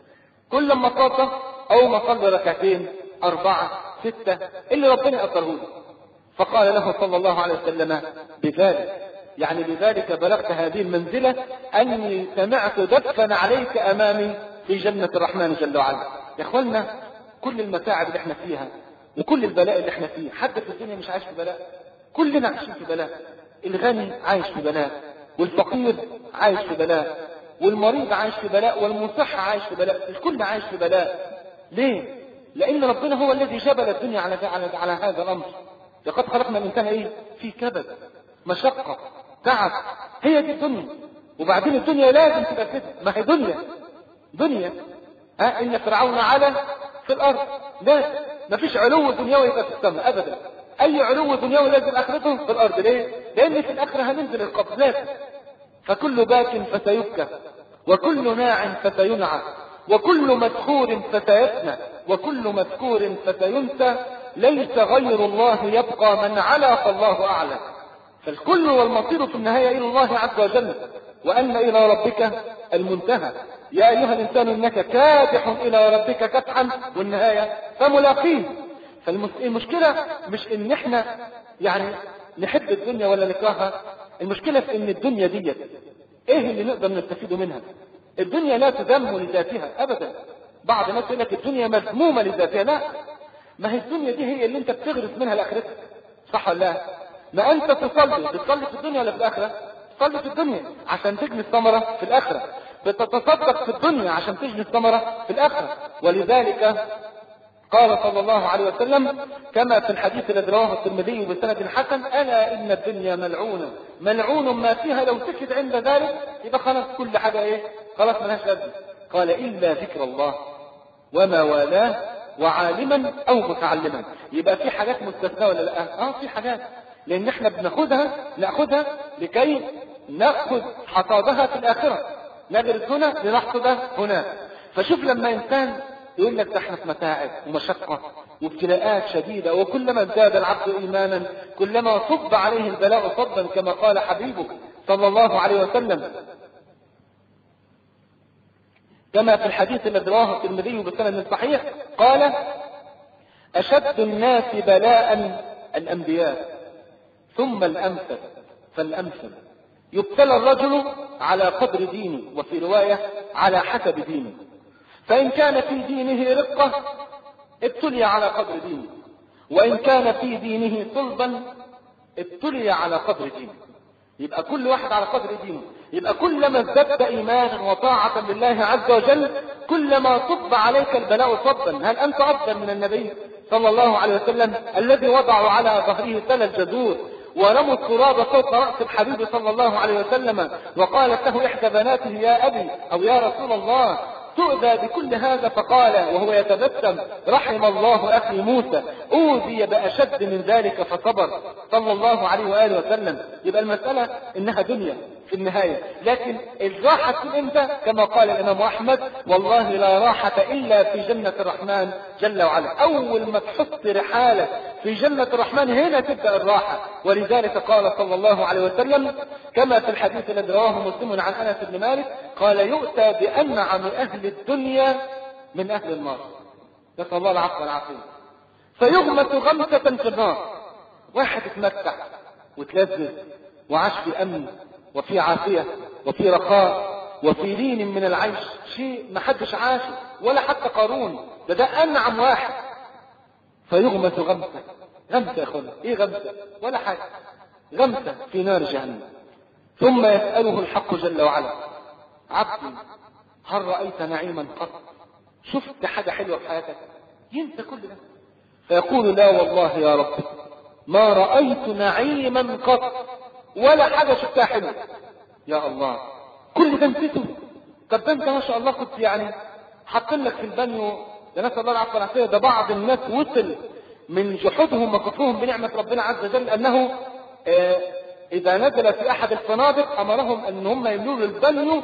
كل ما اتوضأ أو ما صلي ركعتين، أربعة، ستة، اللي ربنا أقره لي. فقال له صلى الله عليه وسلم: بذلك، يعني بذلك بلغت هذه المنزلة أني سمعت دفا عليك أمامي في جنة الرحمن جل وعلا. يا أخوانا، كل المتاعب اللي احنا فيها وكل البلاء اللي احنا فيه، حد في الدنيا مش عايش في بلاء؟ كلنا عايشين في بلاء. الغني عايش في بلاء، والفقير عايش في بلاء، والمريض عايش في بلاء، والمصح عايش في بلاء، الكل عايش في بلاء. ليه؟ لأن ربنا هو الذي جبل الدنيا على على, على هذا الأمر. لقد خلقنا الإنسان إيه؟ في كبد، مشقة، تعب. هي دي الدنيا. وبعدين الدنيا لازم تبقى كده، ما هي دنيا دنيا ها إن فرعون علا في الأرض. لا، ما فيش علو دنيوي يبقى في السماء أبدا. أي علو دنيوي لازم آخرته في الأرض. ليه؟ لأن في الآخرة هننزل القبر لازم. فكل باك فسيبكى، وكل ناع فسينعى، وكل مدخور فسيفنى، وكل مذكور فسينسى. ليس غير الله يبقى، من علا فالله أعلى. فالكل والمصير في النهاية إلى الله عز وجل، وأن إلى ربك المنتهى. يا أيها الإنسان إنك كادح إلى ربك كدحا، والنهاية فملاقيه. فالمشكلة مش إن إحنا يعني نحب الدنيا ولا نكرهها، المشكلة في إن الدنيا دي إيه اللي نقدر نستفيد منها. الدنيا لا تذم لذاتها أبدا. بعض الناس يقول لك الدنيا مذمومة لذاتها. لا، ما هي الدنيا دي هي اللي أنت بتغرس منها الآخرة، صح ولا لا؟ ما أنت تصلي، بتصلي في الدنيا ولا في الآخرة؟ تصلي في الدنيا عشان تجني الثمرة في الآخرة، بتتصدق في الدنيا عشان تجني الثمرة في الآخرة. ولذلك قال صلى الله عليه وسلم كما في الحديث الذي رواه الترمذي بسند حسن: ألا إن الدنيا ملعونة ملعون ما فيها، لو سكت عند ذلك يبقى خلاص كل حاجة إيه؟ خلاص ملهاش لازمة. قال: إلا ذكر الله وما والاه وعالما أو متعلما. يبقى في حاجات مستثنى ولا لا؟ آه في حاجات، لأن احنا بناخدها ناخدها لكي نأخذ حصادها في الآخرة، نغرس هنا لنحصد هنا. فشوف لما إنسان يقول لك ده احنا في متاعب ومشقة وابتلاءات شديدة، وكلما ازداد العبد إيمانا كلما صب عليه البلاء صبا، كما قال حبيبه صلى الله عليه وسلم كما في الحديث الذي رواه الترمذي بسند صحيح قال: أشد الناس بلاء الأنبياء ثم الأمثل فالأمثل، يبتلى الرجل على قدر دينه، وفي رواية على حسب دينه، فإن كان في دينه رقة ابتلي على قدر دينه، وإن كان في دينه صلبا ابتلي على قدر دينه. يبقى كل واحد على قدر دينه. يبقى كلما ازددت إيمانا وطاعة لله عز وجل كلما صب عليك البلاء صبا. هل أنت أفضل من النبي صلى الله عليه وسلم الذي وضعوا على ظهره ثلاث جذور ورموا التراب فوق رأس الحبيب صلى الله عليه وسلم، وقالت له إحدى بناته: يا أبي أو يا رسول الله تؤذى بكل هذا؟ فقال وهو يتبسم: رحم الله أخي موسى أوذي بأشد من ذلك فصبر، صلى الله عليه وآله وسلم. يبقى المسألة إنها دنيا في النهاية، لكن الراحة تكون امتى؟ كما قال الإمام أحمد: والله لا راحة إلا في جنة الرحمن جل وعلا. أول ما تحط رحالة في جنة الرحمن هنا تبدأ الراحة. ولذلك قال صلى الله عليه وسلم كما في الحديث الذي رواه مسلم عن أنس بن مالك قال: يؤتى بأنعم أهل الدنيا من أهل النار، نسأل الله العفو والعافية، فيغمس غمسة في النار. واحد اتمتع وتلذذ وعاش في أمن وفي عافية وفي رخاء وفي لين من العيش، شيء ما حدش عاشه ولا حتى قارون، ده ده أنعم واحد. فيغمس غمسة، غمسة يا أخوانا، إيه غمسة؟ ولا حاجة، غمسة في نار جهنم. ثم يسأله الحق جل وعلا: عبدي هل رأيت نعيما قط؟ شفت حاجة حلوة في حياتك؟ ينسى كل ده، فيقول: لا والله يا رب ما رأيت نعيما قط، ولا حاجة شفتها حلوة. يا الله، كل ده نسيته؟ طب ده انت ما شاء الله كنت يعني حاطين لك في البانيو، ده نسأل الله العفو والعافية. ده بعض الناس وصل من جحودهم وكفرهم بنعمة ربنا عز وجل أنه آه إذا نزل في أحد الفنادق أمرهم أن هم يملوا البانيو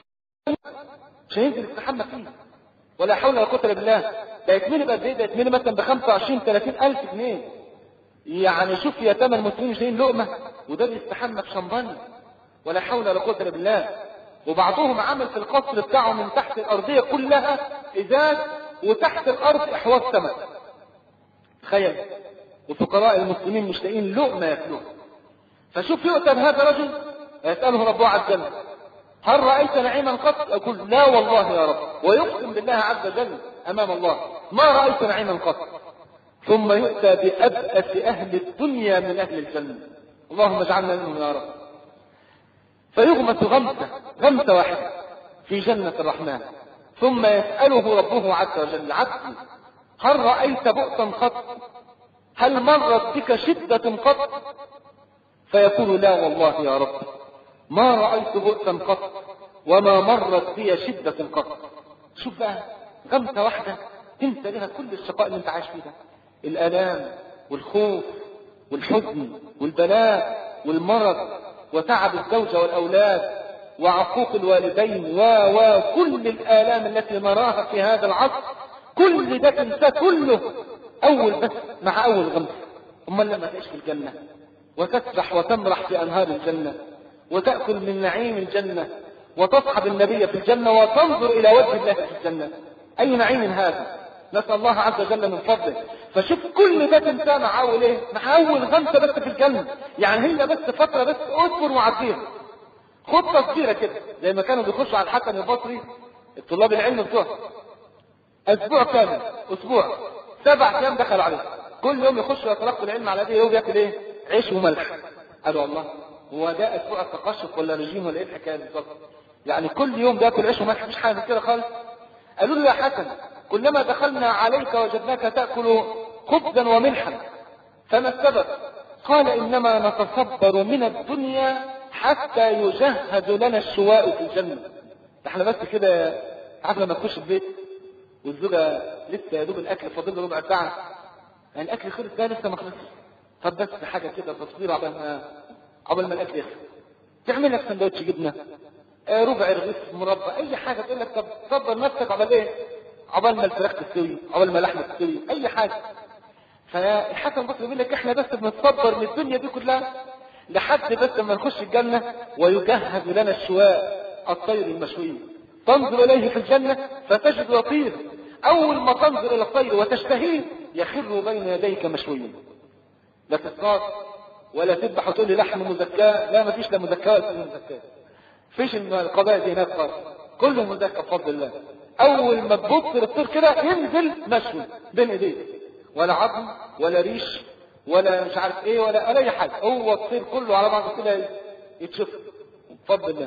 عشان ينزل يستحمى فيه، ولا حول ولا قوة إلا بالله. ده يتملي بقد إيه؟ ده يتملي مثلا ب خمسة وعشرين ثلاثين ألف جنيه. يعني شوف يا تمن المسلمين جايين لقمة وده بيستحمى في شمبانيا، ولا حول ولا قوة إلا بالله. وبعضهم عمل في القصر بتاعه من تحت الأرضية كلها إزاز، وتحت الأرض إحواض سمك. تخيل، وفقراء المسلمين مش لاقيين لقمة ياكلوها. فشوف يؤتى بهذا الرجل يسأله ربه عز وجل: هل رأيت نعيما قط؟ يقول: لا والله يا رب، ويقسم بالله عز وجل أمام الله: ما رأيت نعيما قط. ثم يؤتى بأبأس أهل الدنيا من أهل الجنة، اللهم اجعلنا منهم يا رب. فيغمس غمسة غمسة واحدة في جنة الرحمن. ثم يسأله ربه عز وجل: عبدي هل رأيت بؤسا قط؟ هل مرت بك شدة قط؟ فيقول: لا والله يا رب ما رأيت بؤسا قط وما مرت بي شدة قط. شوف بقى، غمسة واحدة تنسى لها كل الشقاء اللي انت عايش فيه ده، الآلام والخوف والحزن والبلاء والمرض وتعب الزوجة والأولاد وعقوق الوالدين و وكل الآلام التي نراها في هذا العصر، كل ده تنسى كله أول بس مع أول غمسة. أما لما تعيش في الجنة وتسبح وتمرح في أنهار الجنة وتأكل من نعيم الجنة وتصحب النبي في الجنة وتنظر إلى وجه الله في الجنة، أي نعيم هذا؟ نسأل الله عز وجل من فضله. فشوف كل ده تنسى مع أول إيه؟ مع أول غمسة بس في الجنة. يعني هي بس فترة بس أصبر وعديها، خطة كبيرة كده، زي ما كانوا بيخشوا على الحسن البصري الطلاب العلم بتوعه أسبوع كامل، أسبوع سبع أيام دخلوا عليه، كل يوم يخشوا يتلقوا العلم على ايه؟ يوم بياكل ايه؟ عيش وملح. قالوا الله، هو ده اسبوع التقشف ولا رجيم ولا ايه الحكايه بالظبط؟ يعني كل يوم بياكل عيش وملح، مش حاجه كده خالص. قالوا له: يا حسن كلما دخلنا عليك وجدناك تأكل خبزا وملحا، فما السبب؟ قال إنما نتصبر من الدنيا حتى يجهز لنا الشواء في الجنة. احنا بس كده عارف لما تخش البيت والزوجة لسه يا دوب الأكل فاضل له ربع ساعة، يعني الأكل خلص ده لسه ما خلصش، طب بس حاجة كده تصوير عقبال ما عقبال ما الأكل يخلص، تعمل لك سندوتش جبنة، آه ربع رغيف مربى، أي حاجة، تقول لك طب صبر نفسك عقبال إيه؟ عقبال ما الفراخ تستوي، عقبال ما اللحمة تستوي، أي حاجة. فالحسن البصري بيقول لك احنا بس بنتصبر من الدنيا دي كلها لحد بس ما نخش الجنة ويجهز لنا الشواء الطير المشوي، تنظر إليه في الجنة فتجد يطير، أول ما تنظر إلى الطير وتشتهيه يخر بين يديك مشويا، لا تصطاد ولا تذبح وتقول لي لحم مزكاه، لا مفيش لا مزكاه ولا مزكاه، فيش القبائل دي هناك خالص، كله مزكى بفضل الله. أول ما تبص للطير كده ينزل مشوي بين ايديك، ولا عظم ولا ريش ولا مش عارف ايه ولا ولا اي حاجه، هو الطير كله على بعضه كده يتشف بفضل الله.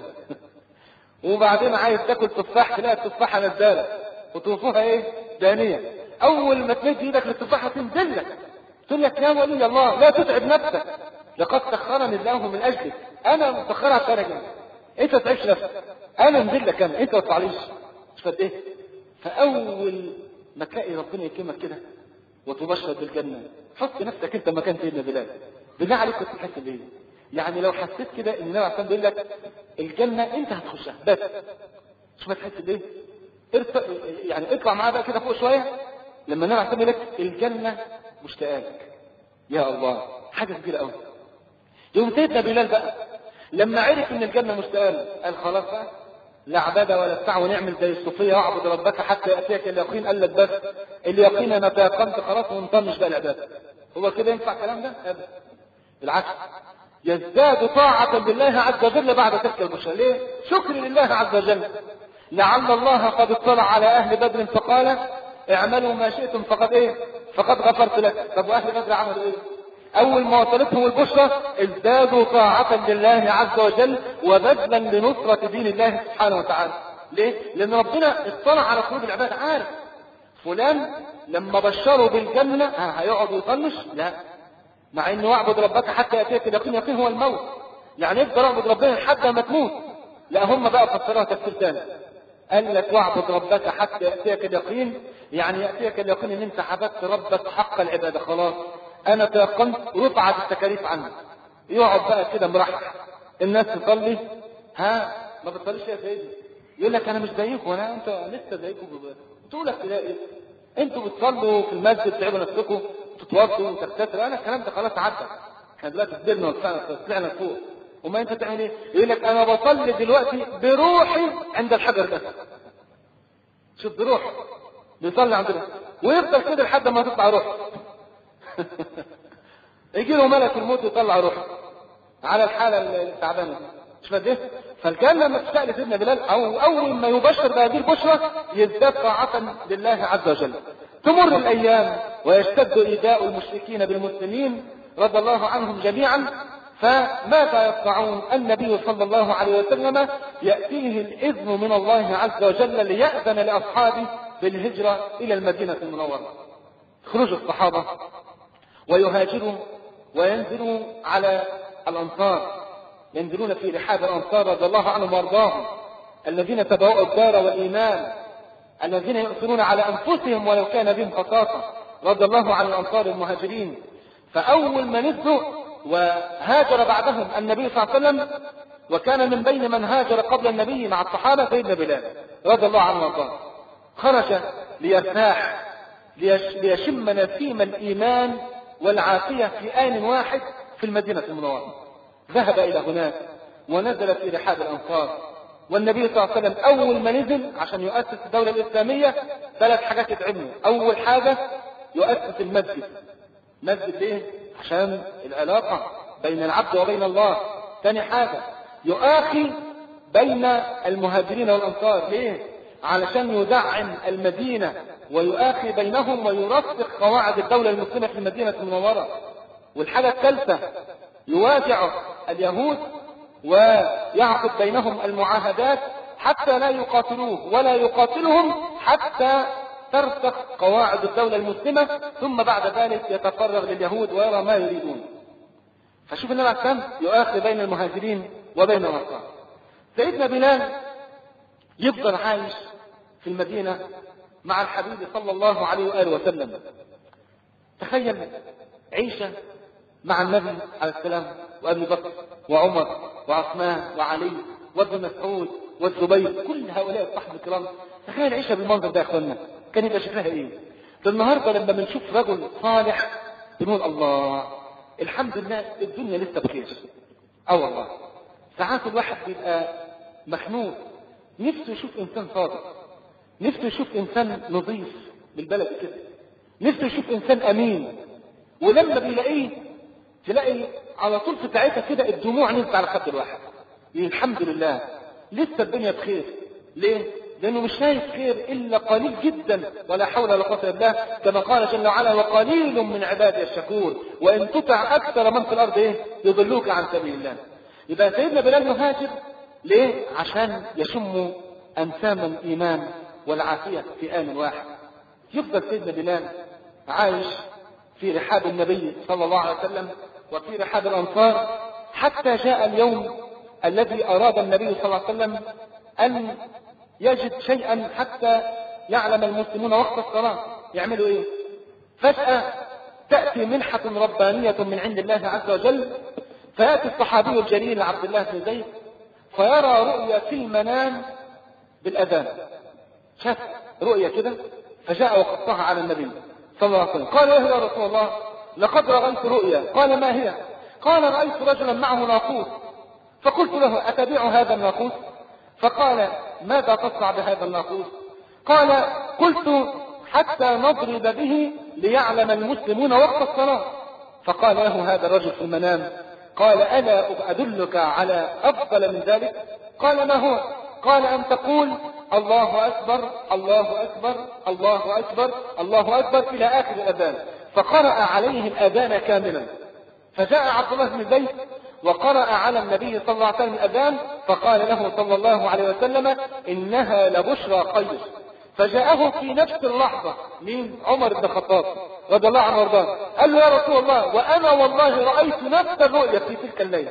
وبعدين عايز تاكل تفاح تلاقي التفاحه نزاله وطوفوها ايه؟ دانيه، اول ما تمد ايدك للتفاحه تنزل لك، تقول لك يا ولي الله لا تتعب نفسك، لقد سخرني الله من اجلك، انا مسخر عشانك انت، انت ما تتعبش نفسك، انا انزل لك انا، انت ما تطلعليش، مش فاهم ايه؟ فاول ما تلاقي ربنا يكرمك كده وتبشر بالجنه، حط نفسك انت مكان سيدنا بلال، بالله عليك كنت تحس بايه؟ يعني لو حسيت كده ان النبي عليه الصلاه والسلام بيقول لك الجنه انت هتخشها بس، شوف هتحس بايه؟ ارت... يعني اطلع معاه بقى كده فوق شويه، لما النبي عليه الصلاه والسلام يقول لك الجنه مشتاقه لك، يا الله حاجه كبيره قوي. يوم سيدنا بلال بقى لما عرف ان الجنه مشتاقه له قال خلاص بقى لا عباده ولا بتاع ونعمل زي الصوفيه واعبد ربك حتى ياتيك اليقين، قال لك بس اليقين انا تيقنت خلاص ونطنش بقى العباده. هو كده ينفع الكلام ده؟ ابدا، بالعكس يزداد طاعه لله عز وجل بعد تلك البشرى. ليه؟ شكر لله عز وجل، لعل الله قد اطلع على اهل بدر فقال اعملوا ما شئتم فقد ايه؟ فقد غفرت لك. طب واهل بدر عملوا ايه؟ اول ما وصلتهم البشرى ازدادوا طاعة لله عز وجل وبذلا لنصرة دين الله سبحانه وتعالى. ليه؟ لان ربنا اطلع على قلوب العباد، عارف فلان لما بشروا بالجنة هيقعد ويطنش؟ لا، مع انه اعبد ربك حتى ياتيك اليقين، يقين هو الموت، يعني افضل اعبد ربنا لحد ما تموت. لا هم بقى فسروها تفسير ثاني، قال لك واعبد ربك حتى ياتيك اليقين، يعني ياتيك اليقين ان انت عبدت ربك حق العباده، خلاص انا تيقنت رفعت التكاليف عنك. يقعد بقى كده مرحح، الناس تصلي ها ما بتصليش يا سيدي، يقول لك انا مش زيكم، انا انت لسه زيكم، تقول لك تلاقي انتوا بتصلوا في المسجد تعبوا نفسكم تتوضوا وتغتسلوا، انا الكلام ده خلاص عدى، احنا دلوقتي كبرنا وطلعنا فوق، وما انت تعمل ايه؟ يقول لك انا بصلي دلوقتي بروحي عند الحجر ده، شوف بروحي بيصلي عندنا ويفضل كده لحد ما تطلع روحه. يجي له ملك الموت يطلع روحه على الحاله التعبانه، مش فاهم ايه؟ فالكلام لما تشتاق لسيدنا بلال او اول ما يبشر بهذه البشرى يزداد طاعه لله عز وجل. تمر الايام ويشتد ايذاء المشركين بالمسلمين رضي الله عنهم جميعا، فماذا يصنعون؟ النبي صلى الله عليه وسلم يأتيه الإذن من الله عز وجل ليأذن لأصحابه بالهجرة إلى المدينة المنورة. خروج الصحابة ويهاجروا وينزلوا على الأنصار، ينزلون في رحاب الأنصار رضي الله عنهم وارضاهم، الذين تبوأوا الدار والإيمان، الذين يؤثرون على أنفسهم ولو كان بهم خصاصة، رضي الله عن الأنصار المهاجرين. فأول ما نزلوا وهاجر بعدهم النبي صلى الله عليه وسلم، وكان من بين من هاجر قبل النبي مع الصحابة سيدنا بلال رضي الله عنه وارضاه، خرج ليرتاح ليشم نسيم الإيمان والعافية في آن واحد في المدينة المنورة. ذهب إلى هناك ونزل في رحاب الأنصار، والنبي صلى الله عليه وسلم أول ما نزل عشان يؤسس الدولة الإسلامية ثلاث حاجات يتعملوا. أول حاجة يؤسس المسجد. مسجد ليه؟ عشان العلاقة بين العبد وبين الله. ثاني حاجة يؤاخي بين المهاجرين والأنصار. ليه؟ علشان يدعم المدينة ويؤاخي بينهم ويرسخ قواعد الدولة المسلمة في المدينة المنورة. والحاجة الثالثة يواجع اليهود ويعقد بينهم المعاهدات حتى لا يقاتلوه ولا يقاتلهم حتى ترسخ قواعد الدولة المسلمة، ثم بعد ذلك يتفرغ لليهود ويرى ما يريدون. فشوف النبي عليه السلام يؤخي بين المهاجرين وبين الأنصار. سيدنا بلال يفضل عايش في المدينة مع الحبيب صلى الله عليه وآله وسلم. تخيل عيشة مع النبي عليه السلام وأبي بكر وعمر وعثمان وعلي وابن مسعود والزبير، كل هؤلاء الصحابة الكرام. تخيل عيشة بالمنظر ده يا اخوانا، كان يبقى شكلها ايه؟ النهارده لما بنشوف رجل صالح بنقول الله الحمد لله الدنيا لسه بخير. اه والله ساعات الواحد بيبقى مخنوق، نفسه يشوف انسان صادق، نفسه يشوف انسان نظيف بالبلد كده، نفسه يشوف انسان امين، ولما بيلاقيه تلاقي على طول في ساعتها كده الدموع نزلت على خد الواحد. الحمد لله لسه الدنيا بخير. ليه؟ لانه مش شايف خير الا قليل جدا، ولا حول ولا قوه الا بالله، كما قال جل وعلا وقليل من عبادي الشكور وان تطع اكثر من في الارض ايه يضلوك عن سبيل الله. يبقى سيدنا بلال يهاجر ليه؟ عشان يشم انسام الايمان والعافيه في ان واحد. يفضل سيدنا بلال عايش في رحاب النبي صلى الله عليه وسلم وفي رحاب الانصار، حتى جاء اليوم الذي اراد النبي صلى الله عليه وسلم ان يجد شيئا حتى يعلم المسلمون وقت الصلاة يعملوا ايه. فجأة تأتي منحة ربانية من عند الله عز وجل، فيأتي الصحابي الجليل عبد الله بن زيد فيرى رؤيا في المنام بالأذان. شاف رؤيا كده فجاء وقصها على النبي صلى الله عليه وسلم. قال ايه يا رسول الله؟ لقد رأيت رؤيا. قال ما هي؟ قال رأيت رجلا معه ناقوس. فقلت له أتبيع هذا الناقوس؟ فقال ماذا تصنع بهذا الناقوس؟ قال قلت حتى نضرب به ليعلم المسلمون وقت الصلاة. فقال له هذا الرجل في المنام قال ألا أدلك على أفضل من ذلك؟ قال ما هو؟ قال أن تقول الله أكبر الله أكبر الله أكبر الله أكبر إلى آخر الأذان. فقرأ عليه الأذان كاملا. فجاء عبد الله بن زيد وقرأ على النبي صلى الله عليه وسلم الأذان، فقال له صلى الله عليه وسلم إنها لبشرى خير. فجاءه في نفس اللحظة مين؟ عمر بن الخطاب رضي الله عنه وارضاه. قال له يا رسول الله وأنا والله رأيت نفس الرؤيا في تلك الليلة.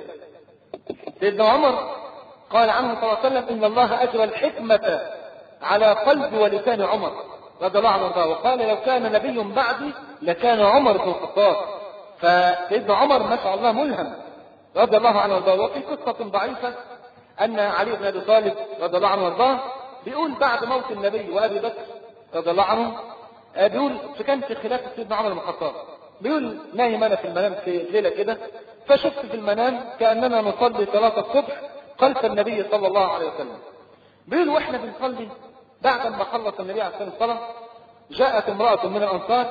سيدنا عمر قال عنه صلى الله عليه وسلم إن الله أجرى الحكمة على قلب ولسان عمر رضي الله عنه وارضاه، وقال لو كان نبي بعدي لكان عمر بن الخطاب. فسيدنا عمر ما شاء الله ملهم رضي الله عنه وارضاه. وفي قصة ضعيفة أن علي بن أبي طالب رضي الله عنه وارضاه بيقول بعد موت النبي وأبي بكر رضي الله عنه، بيقول فكان في خلافة سيدنا عمر بن الخطاب، بيقول نايم أنا في المنام في ليلة كده، فشفت في المنام كأننا نصلي صلاة الصبح خلف النبي صلى الله عليه وسلم. بيقول واحنا بنصلي بعد ما خلص النبي عليه الصلاة والسلام جاءت امرأة من الأنصار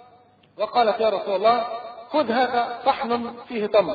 وقالت يا رسول الله خذ هذا صحن فيه تمر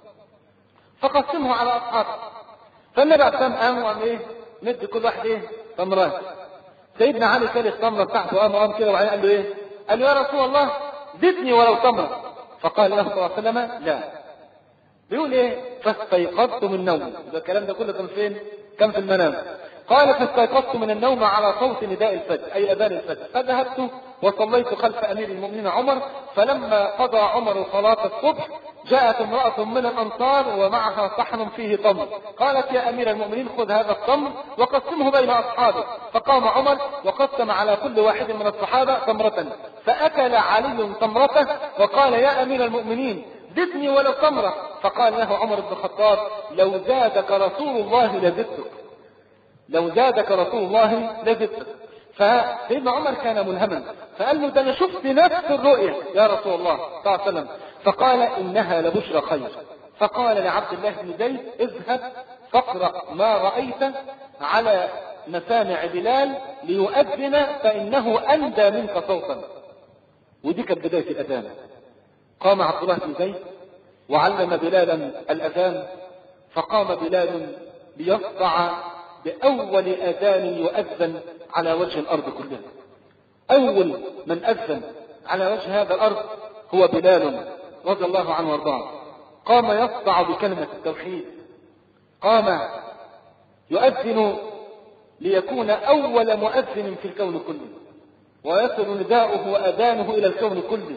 فقسمه على أصحابه. فالنبي عليه الصلاة والسلام قام وقام ايه ندي كل واحد ايه تمرات. سيدنا علي كان التمره بتاعته قام وقام كده وبعدين قال له ايه؟ قال له يا رسول الله زدني ولو تمره. فقال له صلى الله عليه وسلم لا. بيقول ايه؟ فاستيقظت من النوم. ده الكلام ده كله كان فين؟ كان في المنام. قال فاستيقظت من النوم على صوت نداء الفجر اي اذان الفجر، فذهبت وصليت خلف امير المؤمنين عمر. فلما قضى عمر صلاة الصبح جاءت امرأة من الانصار ومعها صحن فيه تمر، قالت يا امير المؤمنين خذ هذا التمر وقسمه بين اصحابه. فقام عمر وقسم على كل واحد من الصحابة تمرة، فاكل علي تمرته وقال يا امير المؤمنين زدني ولو تمرة. فقال له عمر بن الخطاب لو زادك رسول الله لزدتك، لو زادك رسول الله لزدتك. فسيدنا عمر كان ملهما فقال له ده انا شفت نفس الرؤيا يا رسول الله صلى الله عليه وسلم. فقال انها لبشرى خير. فقال لعبد الله بن زيد اذهب فاقرأ ما رأيت على مسامع بلال ليؤذن فانه اندى منك صوتا. ودي كانت بداية الاذان. قام عبد الله بن زيد وعلم بلالا الاذان، فقام بلال ليصدع بأول أذان يؤذن على وجه الأرض كلها. أول من أذن على وجه هذا الأرض هو بلال رضي الله عنه وارضاه. قام يصدع بكلمة التوحيد، قام يؤذن ليكون أول مؤذن في الكون كله. ويصل نداؤه وأذانه إلى الكون كله،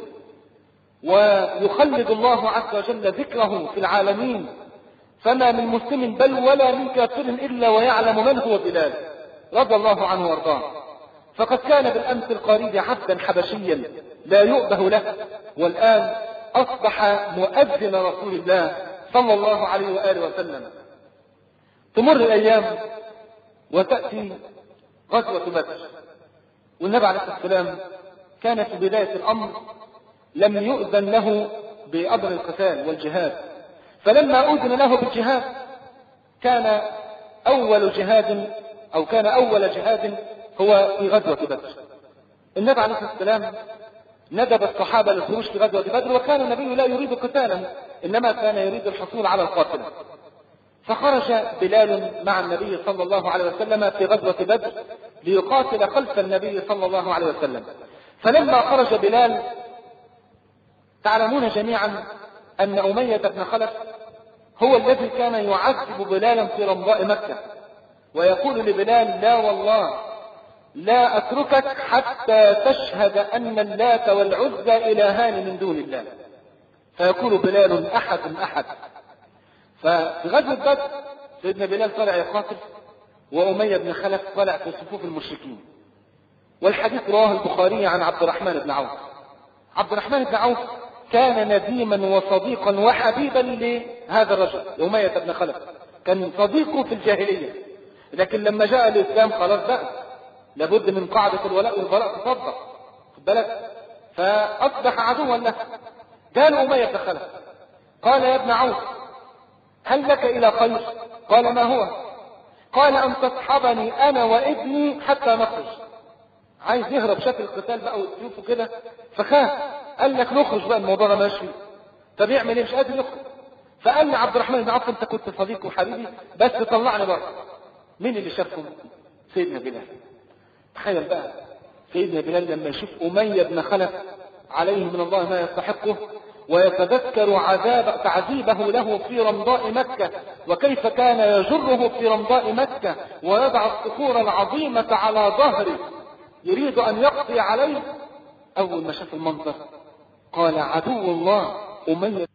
ويخلد الله عز وجل ذكره في العالمين، فما من مسلم بل ولا من كافر إلا ويعلم من هو بلال رضي الله عنه وارضاه. فقد كان بالأمس القريب عبدا حبشيا لا يؤبه له، والآن أصبح مؤذن رسول الله صلى الله عليه وآله وسلم. تمر الأيام وتأتي غزوة بدر، والنبي عليه الصلاة والسلام كان في بداية الأمر لم يؤذن له بأمر القتال والجهاد، فلما أذن له بالجهاد كان أول جهاد أو كان أول جهاد هو في غزوة بدر. النبي عليه الصلاة والسلام ندب الصحابة للخروج في غزوة بدر، وكان النبي لا يريد قتالا إنما كان يريد الحصول على القاتلة. فخرج بلال مع النبي صلى الله عليه وسلم في غزوة بدر ليقاتل خلف النبي صلى الله عليه وسلم. فلما خرج بلال، تعلمون جميعا أن أمية بن خلف هو الذي كان يعذب بلالا في رمضاء مكة، ويقول لبلال: لا والله لا أتركك حتى تشهد أن اللات والعزى إلهان من دون الله. فيقول بلال: أحد أحد. ففي غزوة بدر سيدنا بلال طلع يقاتل، وأمية بن خلف طلع في صفوف المشركين. والحديث رواه البخاري عن عبد الرحمن بن عوف. عبد الرحمن بن عوف كان نديما وصديقا وحبيبا لهذا الرجل أمية بن خلف، كان صديقه في الجاهلية، لكن لما جاء الإسلام خلاص بقى لابد من قاعدة الولاء والبراء تطبق، خد بالك، فأصبح عدوا له. قال أمية بن خلف: قال يا ابن عوف هل لك إلى خير؟ قال: ما هو؟ قال: أن تصحبني أنا وابني حتى نخرج. عايز يهرب شكل القتال بقى وتشوفه كده، فخاف، قال لك نخرج بقى، الموضوع ده ماشي. طب يعمل ايه؟ مش قادر يخرج. فقال لي عبد الرحمن بن عوف: انت كنت صديق وحبيبي بس طلعني بره. مين اللي شافهم؟ سيدنا بلال. تخيل بقى سيدنا بلال لما يشوف أمية بن خلف عليه من الله ما يستحقه، ويتذكر عذاب تعذيبه له في رمضاء مكة، وكيف كان يجره في رمضاء مكة ويضع الصخور العظيمة على ظهره يريد أن يقضي عليه. أول ما شاف المنظر قال: عدو الله أمية.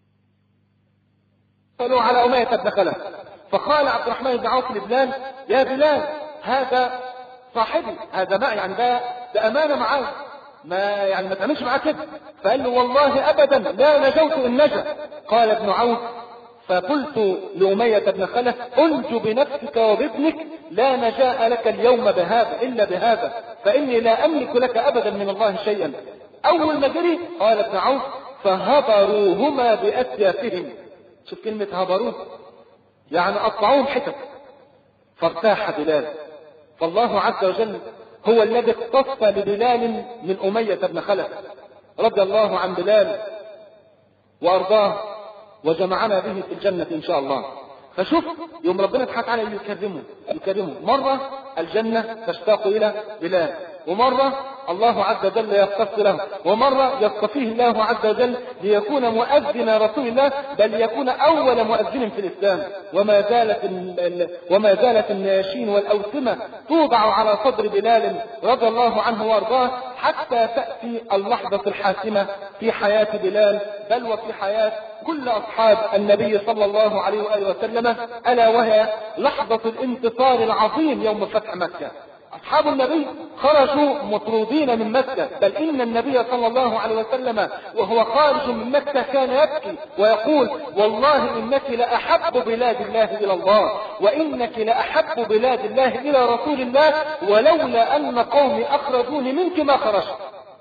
قالوا على أمية بن خلف. فقال عبد الرحمن بن عوف لبلال: يا بلال هذا صاحبي، هذا ما يعني ده, ده أمانة معاه، ما يعني ما تعملش معاه كده. فقال له: والله أبدا لا نجوت إن نجا. قال ابن عوف: فقلت لأمية بن خلف: أنجو بنفسك وبابنك، لا نجاء لك اليوم بهذا إلا بهذا، فإني لا أملك لك أبدا من الله شيئا. أول ما جري قال ابن عوف: فهبروهما بأسيافهم. شوف كلمة هبروه، يعني قطعوهم حتت. فارتاح بلال. فالله عز وجل هو الذي اختص لبلال من أمية بن خلف رضي الله عن بلال وأرضاه، وجمعنا به في الجنة إن شاء الله. فشوف يوم ربنا سبحانه وتعالى يكرمه يكرمه مرة الجنة تشتاق إلى بلال، ومرة الله عز وجل يختص له، ومرة يصطفيه الله عز وجل ليكون مؤذن رسول الله، بل يكون أول مؤذن في الإسلام. وما زالت وما زالت النياشين والأوسمة توضع على صدر بلال رضي الله عنه وارضاه، حتى تأتي اللحظة الحاسمة في حياة بلال، بل وفي حياة كل أصحاب النبي صلى الله عليه وآله وسلم، ألا وهي لحظة الانتصار العظيم يوم فتح مكة. أصحاب النبي خرجوا مطرودين من مكة، بل إن النبي صلى الله عليه وسلم وهو خارج من مكة كان يبكي ويقول: والله إنك لأحب بلاد الله إلى الله، وإنك لأحب بلاد الله إلى رسول الله، ولولا أن قومي أخرجوني منك ما خرجت.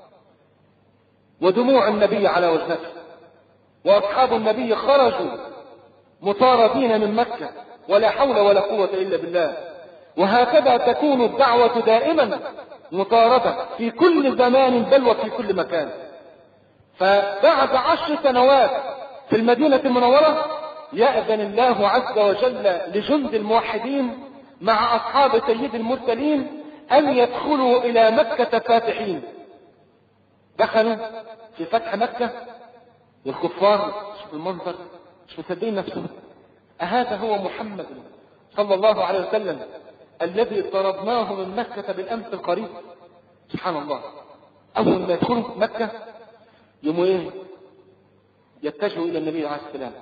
ودموع النبي على وجهه. وأصحاب النبي خرجوا مطاردين من مكة، ولا حول ولا قوة إلا بالله. وهكذا تكون الدعوة دائما مطاردة في كل زمان بل وفي كل مكان. فبعد عشر سنوات في المدينة المنورة يأذن الله عز وجل لجند الموحدين مع أصحاب سيد المرسلين أن يدخلوا إلى مكة فاتحين. دخلوا في فتح مكة والكفار شوف المنظر، مش مصدقين نفسهم. أهذا هو محمد صلى الله عليه وسلم الذي طردناه من مكة بالأمس القريب؟ سبحان الله. أول ما يدخلوا مكة يوموا إيه؟ يتجهوا إلى النبي عليه السلام،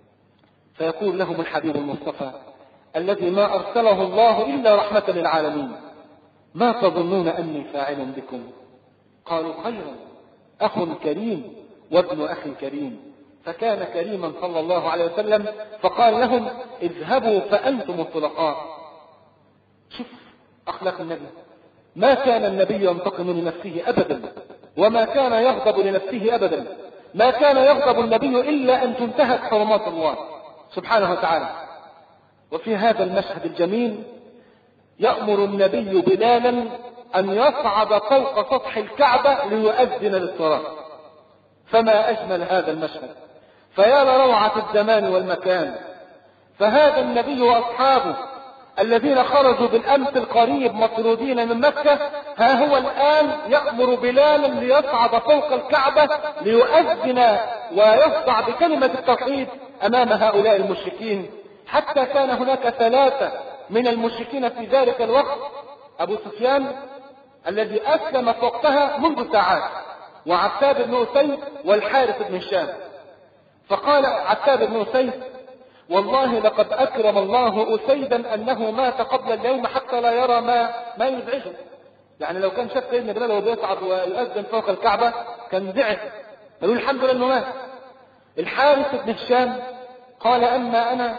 فيقول لهم الحبيب المصطفى الذي ما أرسله الله إلا رحمة للعالمين: ما تظنون أني فاعل بكم؟ قالوا: خيرا، أخ كريم وابن أخ كريم. فكان كريما صلى الله عليه وسلم، فقال لهم: اذهبوا فأنتم الطلقاء. شوف أخلاق النبي، ما كان النبي ينتقم لنفسه أبدا، وما كان يغضب لنفسه أبدا، ما كان يغضب النبي إلا أن تنتهك حرمات الله سبحانه وتعالى. وفي هذا المشهد الجميل يأمر النبي بلالا أن يصعد فوق سطح الكعبة ليؤذن للصلاة. فما أجمل هذا المشهد، فيا لروعة الزمان والمكان. فهذا النبي وأصحابه الذين خرجوا بالأمس القريب مطرودين من مكة، ها هو الآن يأمر بلالا ليصعد فوق الكعبة ليؤذن ويخضع بكلمة التوحيد أمام هؤلاء المشركين. حتى كان هناك ثلاثة من المشركين في ذلك الوقت: أبو سفيان الذي أسلم في وقتها منذ ساعات، وعتاب بن أسيد، والحارث بن هشام. فقال عتاب بن أسيد: والله لقد أكرم الله أسيدا أنه مات قبل اليوم حتى لا يرى ما ما يزعجه. يعني لو كان شاف سيدنا بلال وهو بيصعد ويؤذن فوق الكعبة كان زعج، قالوا الحمد لله انه مات. الحارث بن هشام قال: أما أنا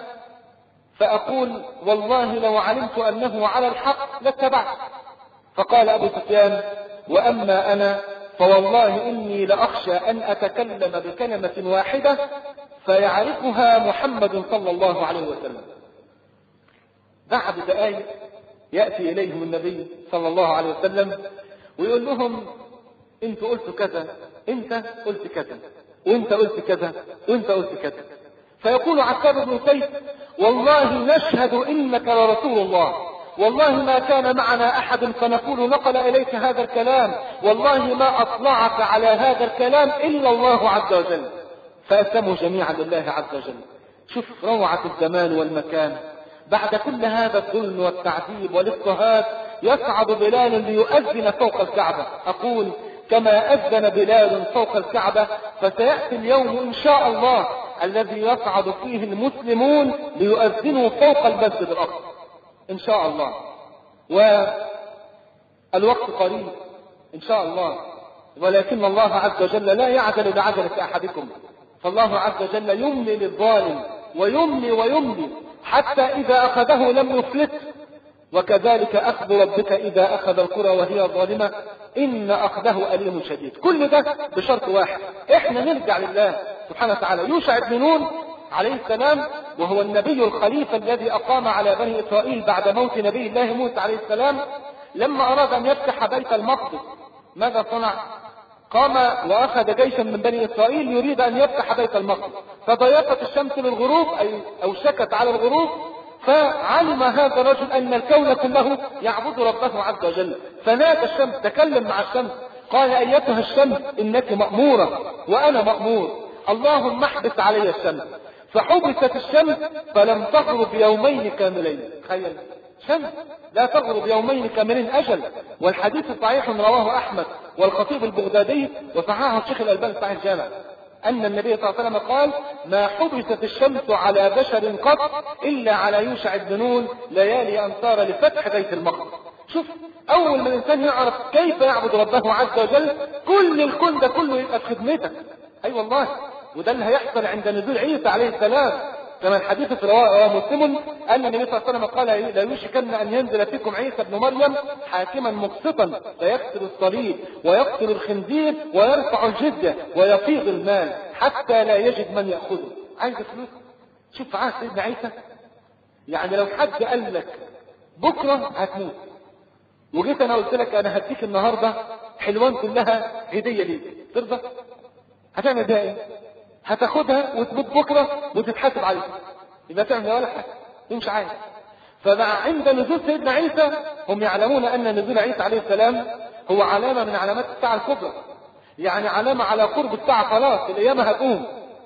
فأقول والله لو علمت أنه على الحق لاتبعت. فقال أبو سفيان: وأما أنا فوالله إني لأخشى أن أتكلم بكلمة واحدة فيعرفها محمد صلى الله عليه وسلم. بعد دقائق يأتي إليهم النبي صلى الله عليه وسلم ويقول لهم: انت قلت كذا، انت قلت كذا، وانت قلت كذا، وانت قلت كذا. فيقول عتاب بن أسيد: والله نشهد إنك لرسول الله، والله ما كان معنا أحد فنقول نقل إليك هذا الكلام، والله ما أطلعك على هذا الكلام إلا الله عز وجل. فأسلموا جميعا لله عز وجل. شوف روعة الزمان والمكان. بعد كل هذا الظلم والتعذيب والاضطهاد يصعد بلال ليؤذن فوق الكعبة. أقول: كما أذن بلال فوق الكعبة فسيأتي اليوم إن شاء الله الذي يصعد فيه المسلمون ليؤذنوا فوق المسجد الأقصى إن شاء الله. والوقت قريب إن شاء الله، ولكن الله عز وجل لا يعجل بعجلة أحدكم، فالله عز وجل يملي للظالم ويملي ويملي حتى إذا أخذه لم يفلت. وكذلك أخذ ربك إذا أخذ القرى وهي ظالمة إن أخذه أليم شديد. كل ده بشرط واحد: إحنا نرجع لله سبحانه وتعالى. يوشع بن نون عليه السلام وهو النبي الخليفة الذي أقام على بني إسرائيل بعد موت نبي الله موسى عليه السلام، لما أراد أن يفتح بيت المقدس ماذا صنع؟ قام وأخذ جيشا من بني إسرائيل يريد أن يفتح بيت المقدس، فضيقت الشمس للغروب أي أوشكت على الغروب، فعلم هذا الرجل أن الكون كله يعبد ربه عز وجل، فنادى الشمس، تكلم مع الشمس، قال: أيتها الشمس إنك مأمورة وأنا مأمور، اللهم احبس علي الشمس. فحبست الشمس فلم تغرب يومين كاملين. تخيل، شمس لا تغرب يومين كاملين أجل. والحديث صحيح رواه أحمد والخطيب البغدادي وصححه الشيخ الألباني صحيح الجامع، أن النبي صلى الله عليه وسلم قال: ما حبست الشمس على بشر قط إلا على يوشع بن نون ليالي أمطار لفتح بيت المقدس. شوف، أول ما الإنسان يعرف كيف يعبد ربه عز وجل كل الكون ده كله يبقى في خدمتك. أي أيوة والله، وده اللي هيحصل عند نزول عيسى عليه السلام، كما الحديث في رواه مسلم أن النبي صلى الله عليه وسلم قال: لا يوشكن أن ينزل فيكم عيسى بن مريم حاكما مقسطا فيكسر الصليب ويقتل الخنزير ويرفع الجزية ويفيض المال حتى لا يجد من يأخذه. عايز فلوس؟ شوف عهد سيدنا عيسى، يعني لو حد قال لك بكرة هتموت وجيت أنا قلت لك أنا هديك النهاردة حلوان كلها هدية ليك، ترضى؟ هتعمل بها ايه؟ هتاخدها وتموت بكرة وتتحاسب عليها، يبقى تعمل ولا حاجة، مش عايز. فمع عند نزول سيدنا عيسى هم يعلمون أن نزول عيسى عليه السلام هو علامة من علامات الساعة الكبرى، يعني علامة على قرب الساعة، خلاص القيامة هتقوم.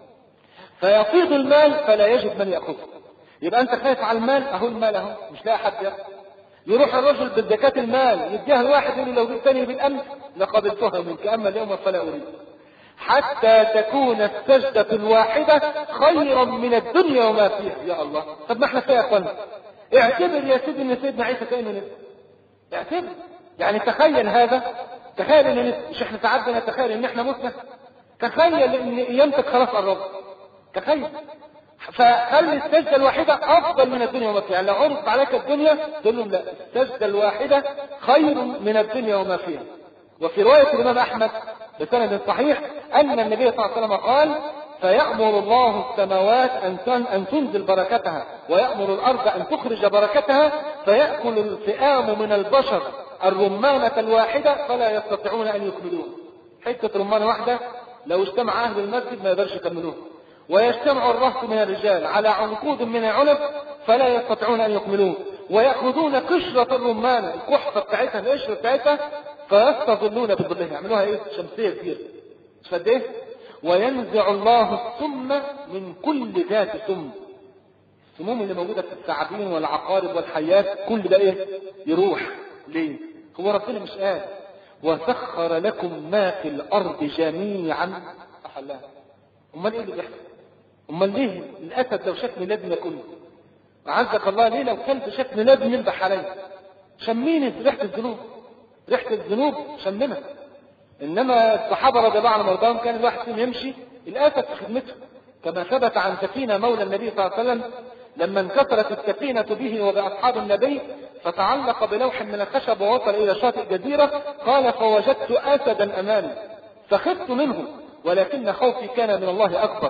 فيفيض المال فلا يجد من يأخذه. يبقى أنت خايف على المال، أهو المال أهو مش لاقي حد يأخذ. يروح الرجل بالزكاة المال يديها الواحد يقول لو جبت تاني بالأمس لقبلتها منك، أما اليوم فلا أريد. حتى تكون السجدة الواحدة خيرا من الدنيا وما فيها. يا الله، طب ما احنا فيها يا اخوانا. اعتبر يا سيدي ان سيدنا عيسى كأنه نسي. اعتبر، يعني تخيل هذا، تخيل ان نسي. مش احنا تعبنا نتخيل ان احنا متنا؟ تخيل ان ايامتك خلاص قربت، تخيل. فخلي السجدة الواحدة افضل من الدنيا وما فيها. يعني لو عرضت عليك الدنيا تقول لهم لا، السجدة الواحدة خير من الدنيا وما فيها. وفي رواية الإمام أحمد بسند صحيح أن النبي صلى الله عليه وسلم قال: فيأمر الله السماوات أن تنزل بركتها ويأمر الأرض أن تخرج بركتها، فيأكل الفئام من البشر الرمانة الواحدة فلا يستطيعون أن يكملوها. حتة رمانة واحدة لو اجتمع أهل المسجد ما يقدرش يكملوها، ويجتمع الرهط من الرجال على عنقود من العنب فلا يستطيعون أن يكملوه، ويأخذون قشرة الرمانة الكحفة بتاعتها القشرة بتاعتها فيستظلون بظلها، يعملوها ايه؟ شمسية كبيرة. مش قد ايه؟ وينزع الله السم من كل ذات سم. السموم اللي موجودة في الثعابين والعقارب والحيات كل ده ايه؟ يروح. ليه؟ هو ربنا مش قال وسخر لكم ما في الارض جميعا احلاها؟ امال ايه اللي بيحصل؟ امال ليه الاسد لو شاف ميلاد ياكله؟ عزك الله، ليه لو كلب شاف ميلاد يذبح عليه؟ شميني ريحة الذنوب، ريحة الذنوب شممها. انما الصحابة رضي الله عنهم وارضاهم كان الواحد فيهم يمشي الاسد في خدمته، كما ثبت عن سفينة مولى النبي صلى الله عليه وسلم لما انكسرت السفينة به وبأصحاب النبي فتعلق بلوح من الخشب ووصل الى شاطئ جزيرة، قال: فوجدت اسدا امامي فخفت منه ولكن خوفي كان من الله اكبر.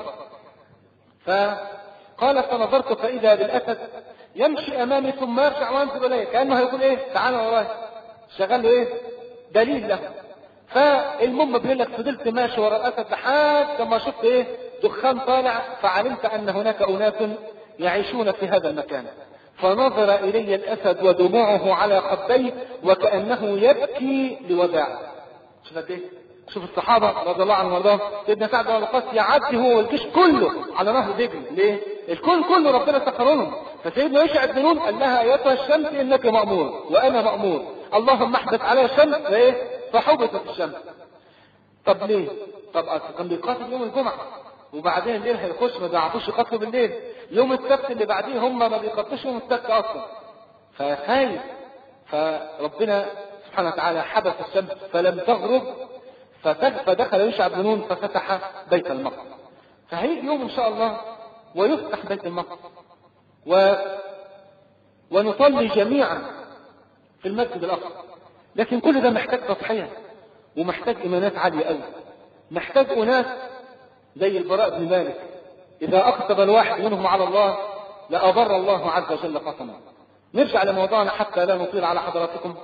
فقال: فنظرت فاذا بالاسد يمشي امامي ثم يرجع وينزل الي، كانه هيقول ايه؟ تعالى وراي، شغل له ايه؟ دليل له. فالمهم بيقول لك فضلت ماشي ورا الاسد لحد ما شفت ايه؟ دخان طالع، فعلمت ان هناك اناس يعيشون في هذا المكان. فنظر الي الاسد ودموعه على خديه وكانه يبكي لوداع. شوف قد ايه؟ شوف الصحابه رضي الله عنهم وارضاهم، سيدنا سعد بن وقاص يعدي هو والجيش كله على نهر دجله. ليه؟ الكون كله ربنا سخر لهم. فسيدنا يشع بن نون قال لها: ايتها الشمس انك مامور وانا مامور، اللهم احدث عليها الشمس فايه؟ فحبطت الشمس. طب ليه؟ طب كان بيقاتل يوم الجمعه وبعدين الليل هيخش، ما بيعرفوش يقاتلوا بالليل. يوم السبت اللي بعديه هم ما بيقاتلوش يوم السبت اصلا، فخايف. فربنا سبحانه وتعالى حبس الشمس فلم تغرب، فدخل يشع بن نون ففتح بيت المقدس. فهيجي يوم ان شاء الله ويفتح بيت المقدس و... ونصلي جميعا في المسجد الاقصى. لكن كل ده محتاج تضحية ومحتاج ايمانات عالية قوي، محتاج اناس زي البراء بن مالك اذا اقسم الواحد منهم على الله لأبر الله عز وجل قسمه. نرجع لموضوعنا حتى لا نطيل على حضراتكم.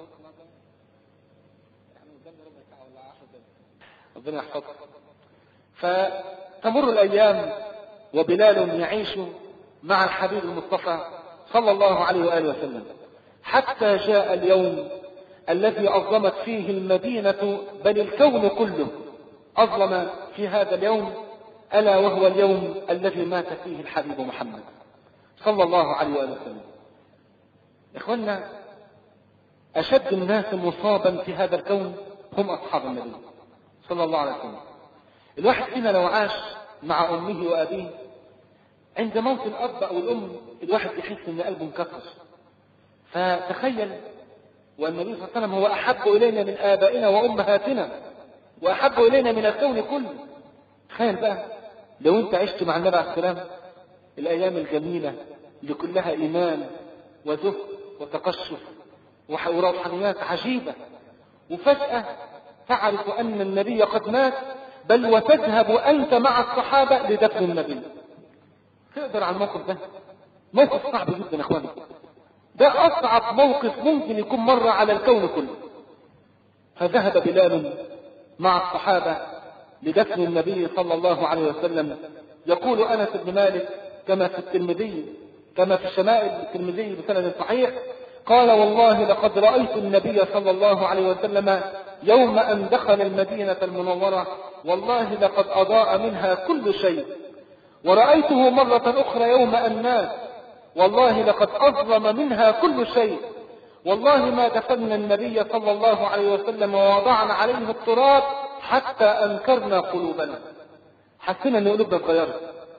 ربنا يحفظك. فتمر الايام وبلال يعيش مع الحبيب المصطفى صلى الله عليه وآله وسلم، حتى جاء اليوم الذي أظلمت فيه المدينة بل الكون كله أظلم في هذا اليوم، ألا وهو اليوم الذي مات فيه الحبيب محمد صلى الله عليه وآله وسلم. إخوانا، أشد الناس مصابا في هذا الكون هم أصحاب النبي صلى الله عليه وسلم. الواحد فينا لو عاش مع أمه وأبيه عند موت الأب أو الأم الواحد يحس إن قلبه انكسر. فتخيل، والنبي صلى الله عليه وسلم هو أحب إلينا من آبائنا وأمهاتنا وأحب إلينا من الكون كله. تخيل بقى لو أنت عشت مع النبي عليه السلام الأيام الجميلة اللي كلها إيمان وزهد وتقشف وروحانيات عجيبة، وفجأة تعرف أن النبي قد مات، بل وتذهب أنت مع الصحابة لدفن النبي. تقدر على الموقف ده؟ موقف صعب جدا يا اخواني، ده أصعب موقف ممكن يكون مر على الكون كله. فذهب بلال مع الصحابة لدفن النبي صلى الله عليه وسلم. يقول أنس بن مالك كما في الترمذي كما في شمائل الترمذي بسند صحيح، قال: والله لقد رأيت النبي صلى الله عليه وسلم يوم أن دخل المدينة المنورة، والله لقد أضاء منها كل شيء، ورأيته مرة أخرى يوم أن مات، والله لقد أظلم منها كل شيء، والله ما دفن النبي صلى الله عليه وسلم ووضعنا عليه التراب حتى أنكرنا قلوبنا، حسنا أن قلوبنا اتغيرت.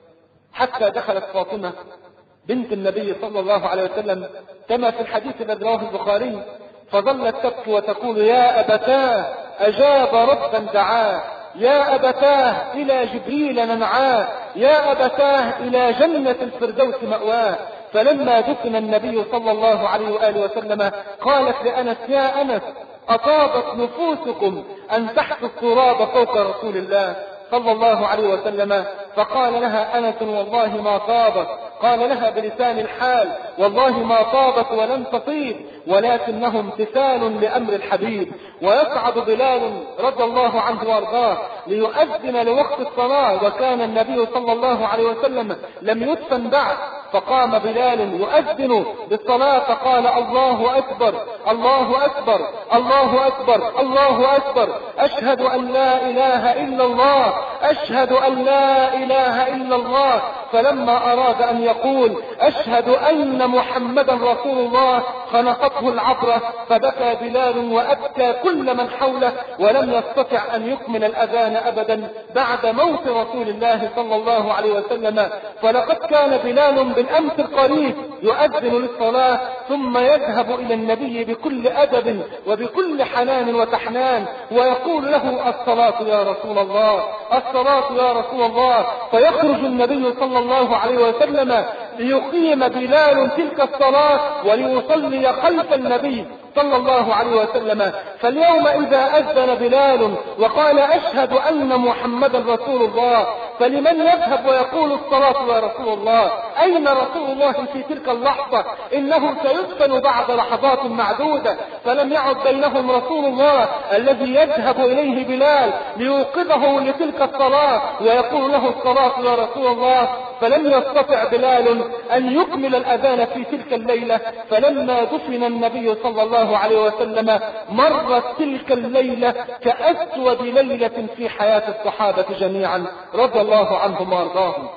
حتى دخلت فاطمة بنت النبي صلى الله عليه وسلم كما في الحديث الذي رواه البخاري، فظلت تبكي وتقول: يا أبتاه أجاب ربا دعاه، يا أبتاه إلى جبريل ننعاه، يا أبتاه إلى جنة الفردوس مأواه. فلما دفن النبي صلى الله عليه وآله وسلم قالت لأنس: يا أنس أطابت نفوسكم أن تحثوا التراب فوق رسول الله صلى الله عليه وسلم؟ فقال لها أنس: والله ما طابت. قال لها بلسان الحال: والله ما طابت ولن تطيب، ولكنه امتثال لأمر الحبيب. ويصعد بلال رضي الله عنه وارضاه ليؤذن لوقت الصلاة، وكان النبي صلى الله عليه وسلم لم يدفن بعد، فقام بلال يؤذن بالصلاة فقال: الله أكبر الله أكبر الله أكبر الله أكبر، أشهد أن لا إله إلا الله أشهد أن لا إله إلا الله. فلما أراد أن يقول أشهد أن محمدا رسول الله خنقته العبرة، فبكى بلال وأبكى كل من حوله، ولم يستطع أن يكمل الأذان أبدا بعد موت رسول الله صلى الله عليه وسلم. فلقد كان بلال بالأمس القريب يؤذن للصلاة ثم يذهب إلى النبي بكل أدب وبكل حنان وتحنان ويقول له: الصلاة يا رسول الله الصلاة يا رسول الله. فيخرج النبي صلى الله عليه وسلم ليقيم بلال تلك الصلاة وليصلي خلف النبي صلى الله عليه وسلم. فاليوم إذا أذن بلال وقال: أشهد أن محمدا رسول الله، فلمن يذهب ويقول: الصلاة يا رسول الله؟ أين رسول الله في تلك اللحظة؟ إنه سيدفن بعد لحظات معدودة. فلم يعد بينهم رسول الله الذي يذهب إليه بلال ليوقظه لتلك الصلاة ويقول له: الصلاة يا رسول الله. فلم يستطع بلال أن يكمل الأذان في تلك الليلة. فلما دفن النبي صلى الله عليه وسلم مرت تلك الليلة كأسود ليلة في حياة الصحابة جميعا رضي الله عنهم وارضاهم.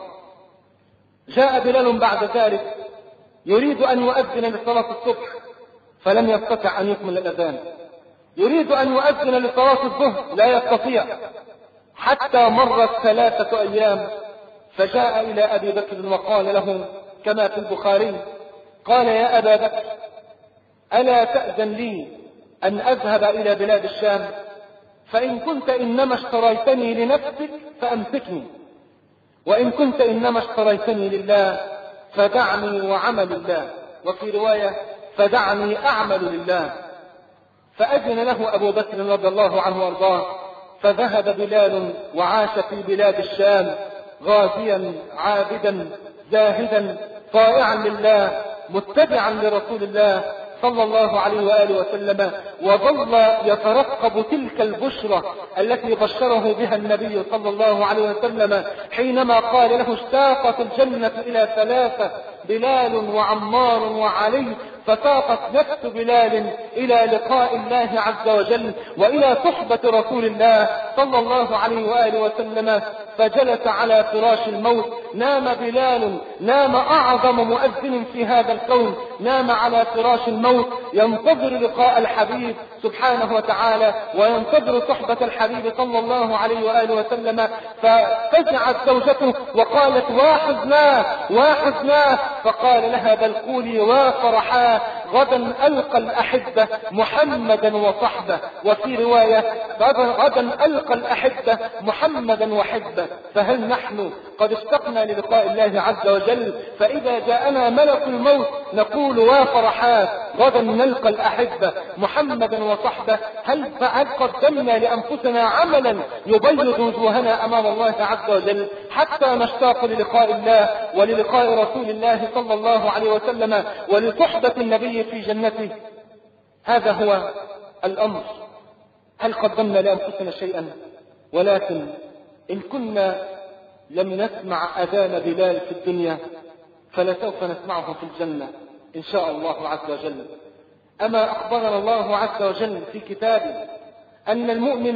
جاء بلال بعد ذلك يريد أن يؤذن لصلاة الصبح، فلم يستطع أن يكمل الأذان. يريد أن يؤذن لصلاة الظهر، لا يستطيع. حتى مرت ثلاثة أيام، فجاء إلى أبي بكر وقال له كما في البخاري: قال: يا أبا بكر، ألا تأذن لي أن أذهب إلى بلاد الشام؟ فإن كنت إنما اشتريتني لنفسك فأمسكني، وإن كنت إنما اشتريتني لله فدعني وعمل الله، وفي رواية: فدعني أعمل لله. فأذن له أبو بكر رضي الله عنه وارضاه، فذهب بلال وعاش في بلاد الشام غازيا عابدا زاهدا طائعا لله متبعا لرسول الله صلى الله عليه وآله وسلم، وظل يترقب تلك البشرى التي بشره بها النبي صلى الله عليه وسلم حينما قال له: اشتاقت الجنة إلى ثلاثة: بلال وعمار وعلي. فساقت نفس بلال إلى لقاء الله عز وجل وإلى صحبة رسول الله صلى الله عليه وآله وسلم. فجلس على فراش الموت، نام بلال، نام أعظم مؤذن في هذا الكون، نام على فراش الموت ينتظر لقاء الحبيب سبحانه وتعالى وينتظر صحبة الحبيب صلى الله عليه وآله وسلم. ففزعت زوجته وقالت: واحزناه واحزناه. فقال لها: بل قولي وافرحاه، غدا ألقى الأحبة محمدا وصحبه. وفي رواية: غدا ألقى الأحبة محمدا وحبه. فهل نحن قد اشتقنا للقاء الله عز وجل؟ فإذا جاءنا ملك الموت نقول: وافرحاه، غدا نلقى الأحبة محمدا وصحبه. هل هل قدمنا لأنفسنا عملا يبيض وجوهنا أمام الله عز وجل حتى نشتاق للقاء الله وللقاء رسول الله صلى الله عليه وسلم ولصحبة النبي في جنته؟ هذا هو الأمر. هل قدمنا لأنفسنا شيئا؟ ولكن إن كنا لم نسمع أذان بلال في الدنيا فلسوف نسمعه في الجنة إن شاء الله عز وجل. أما أخبرنا الله عز وجل في كتابه أن المؤمن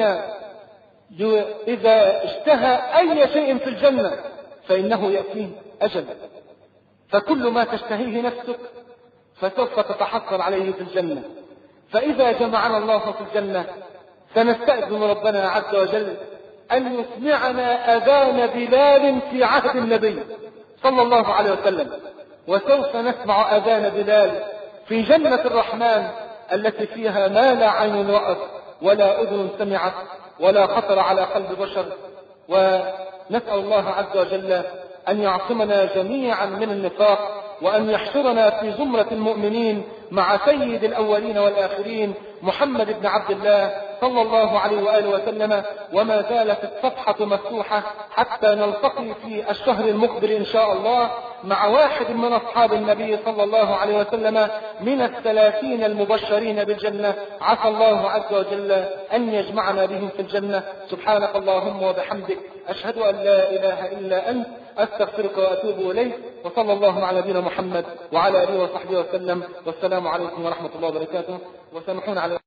إذا اشتهى أي شيء في الجنة فإنه يأتيه أجل، فكل ما تشتهيه نفسك فسوف تتحصل عليه في الجنة. فإذا جمعنا الله في الجنة سنستأذن ربنا عز وجل أن يسمعنا أذان بلال في عهد النبي صلى الله عليه وسلم، وسوف نسمع أذان بلال في جنة الرحمن التي فيها ما لا عين رأت ولا أذن سمعت ولا خطر على قلب بشر. ونسأل الله عز وجل أن يعصمنا جميعا من النفاق، وأن يحشرنا في زمرة المؤمنين مع سيد الأولين والآخرين محمد بن عبد الله صلى الله عليه وآله وسلم. وما زالت الصفحة مفتوحة حتى نلتقي في الشهر المقبل إن شاء الله مع واحد من أصحاب النبي صلى الله عليه وسلم من الثلاثين المبشرين بالجنة. عسى الله عز وجل أن يجمعنا بهم في الجنة. سبحانك اللهم وبحمدك، أشهد أن لا إله إلا أنت، أستغفرك وأتوب إليك. وصلى الله على نبينا محمد وعلى آله وصحبه وسلم، والسلام عليكم ورحمة الله وبركاته. وسامحونا على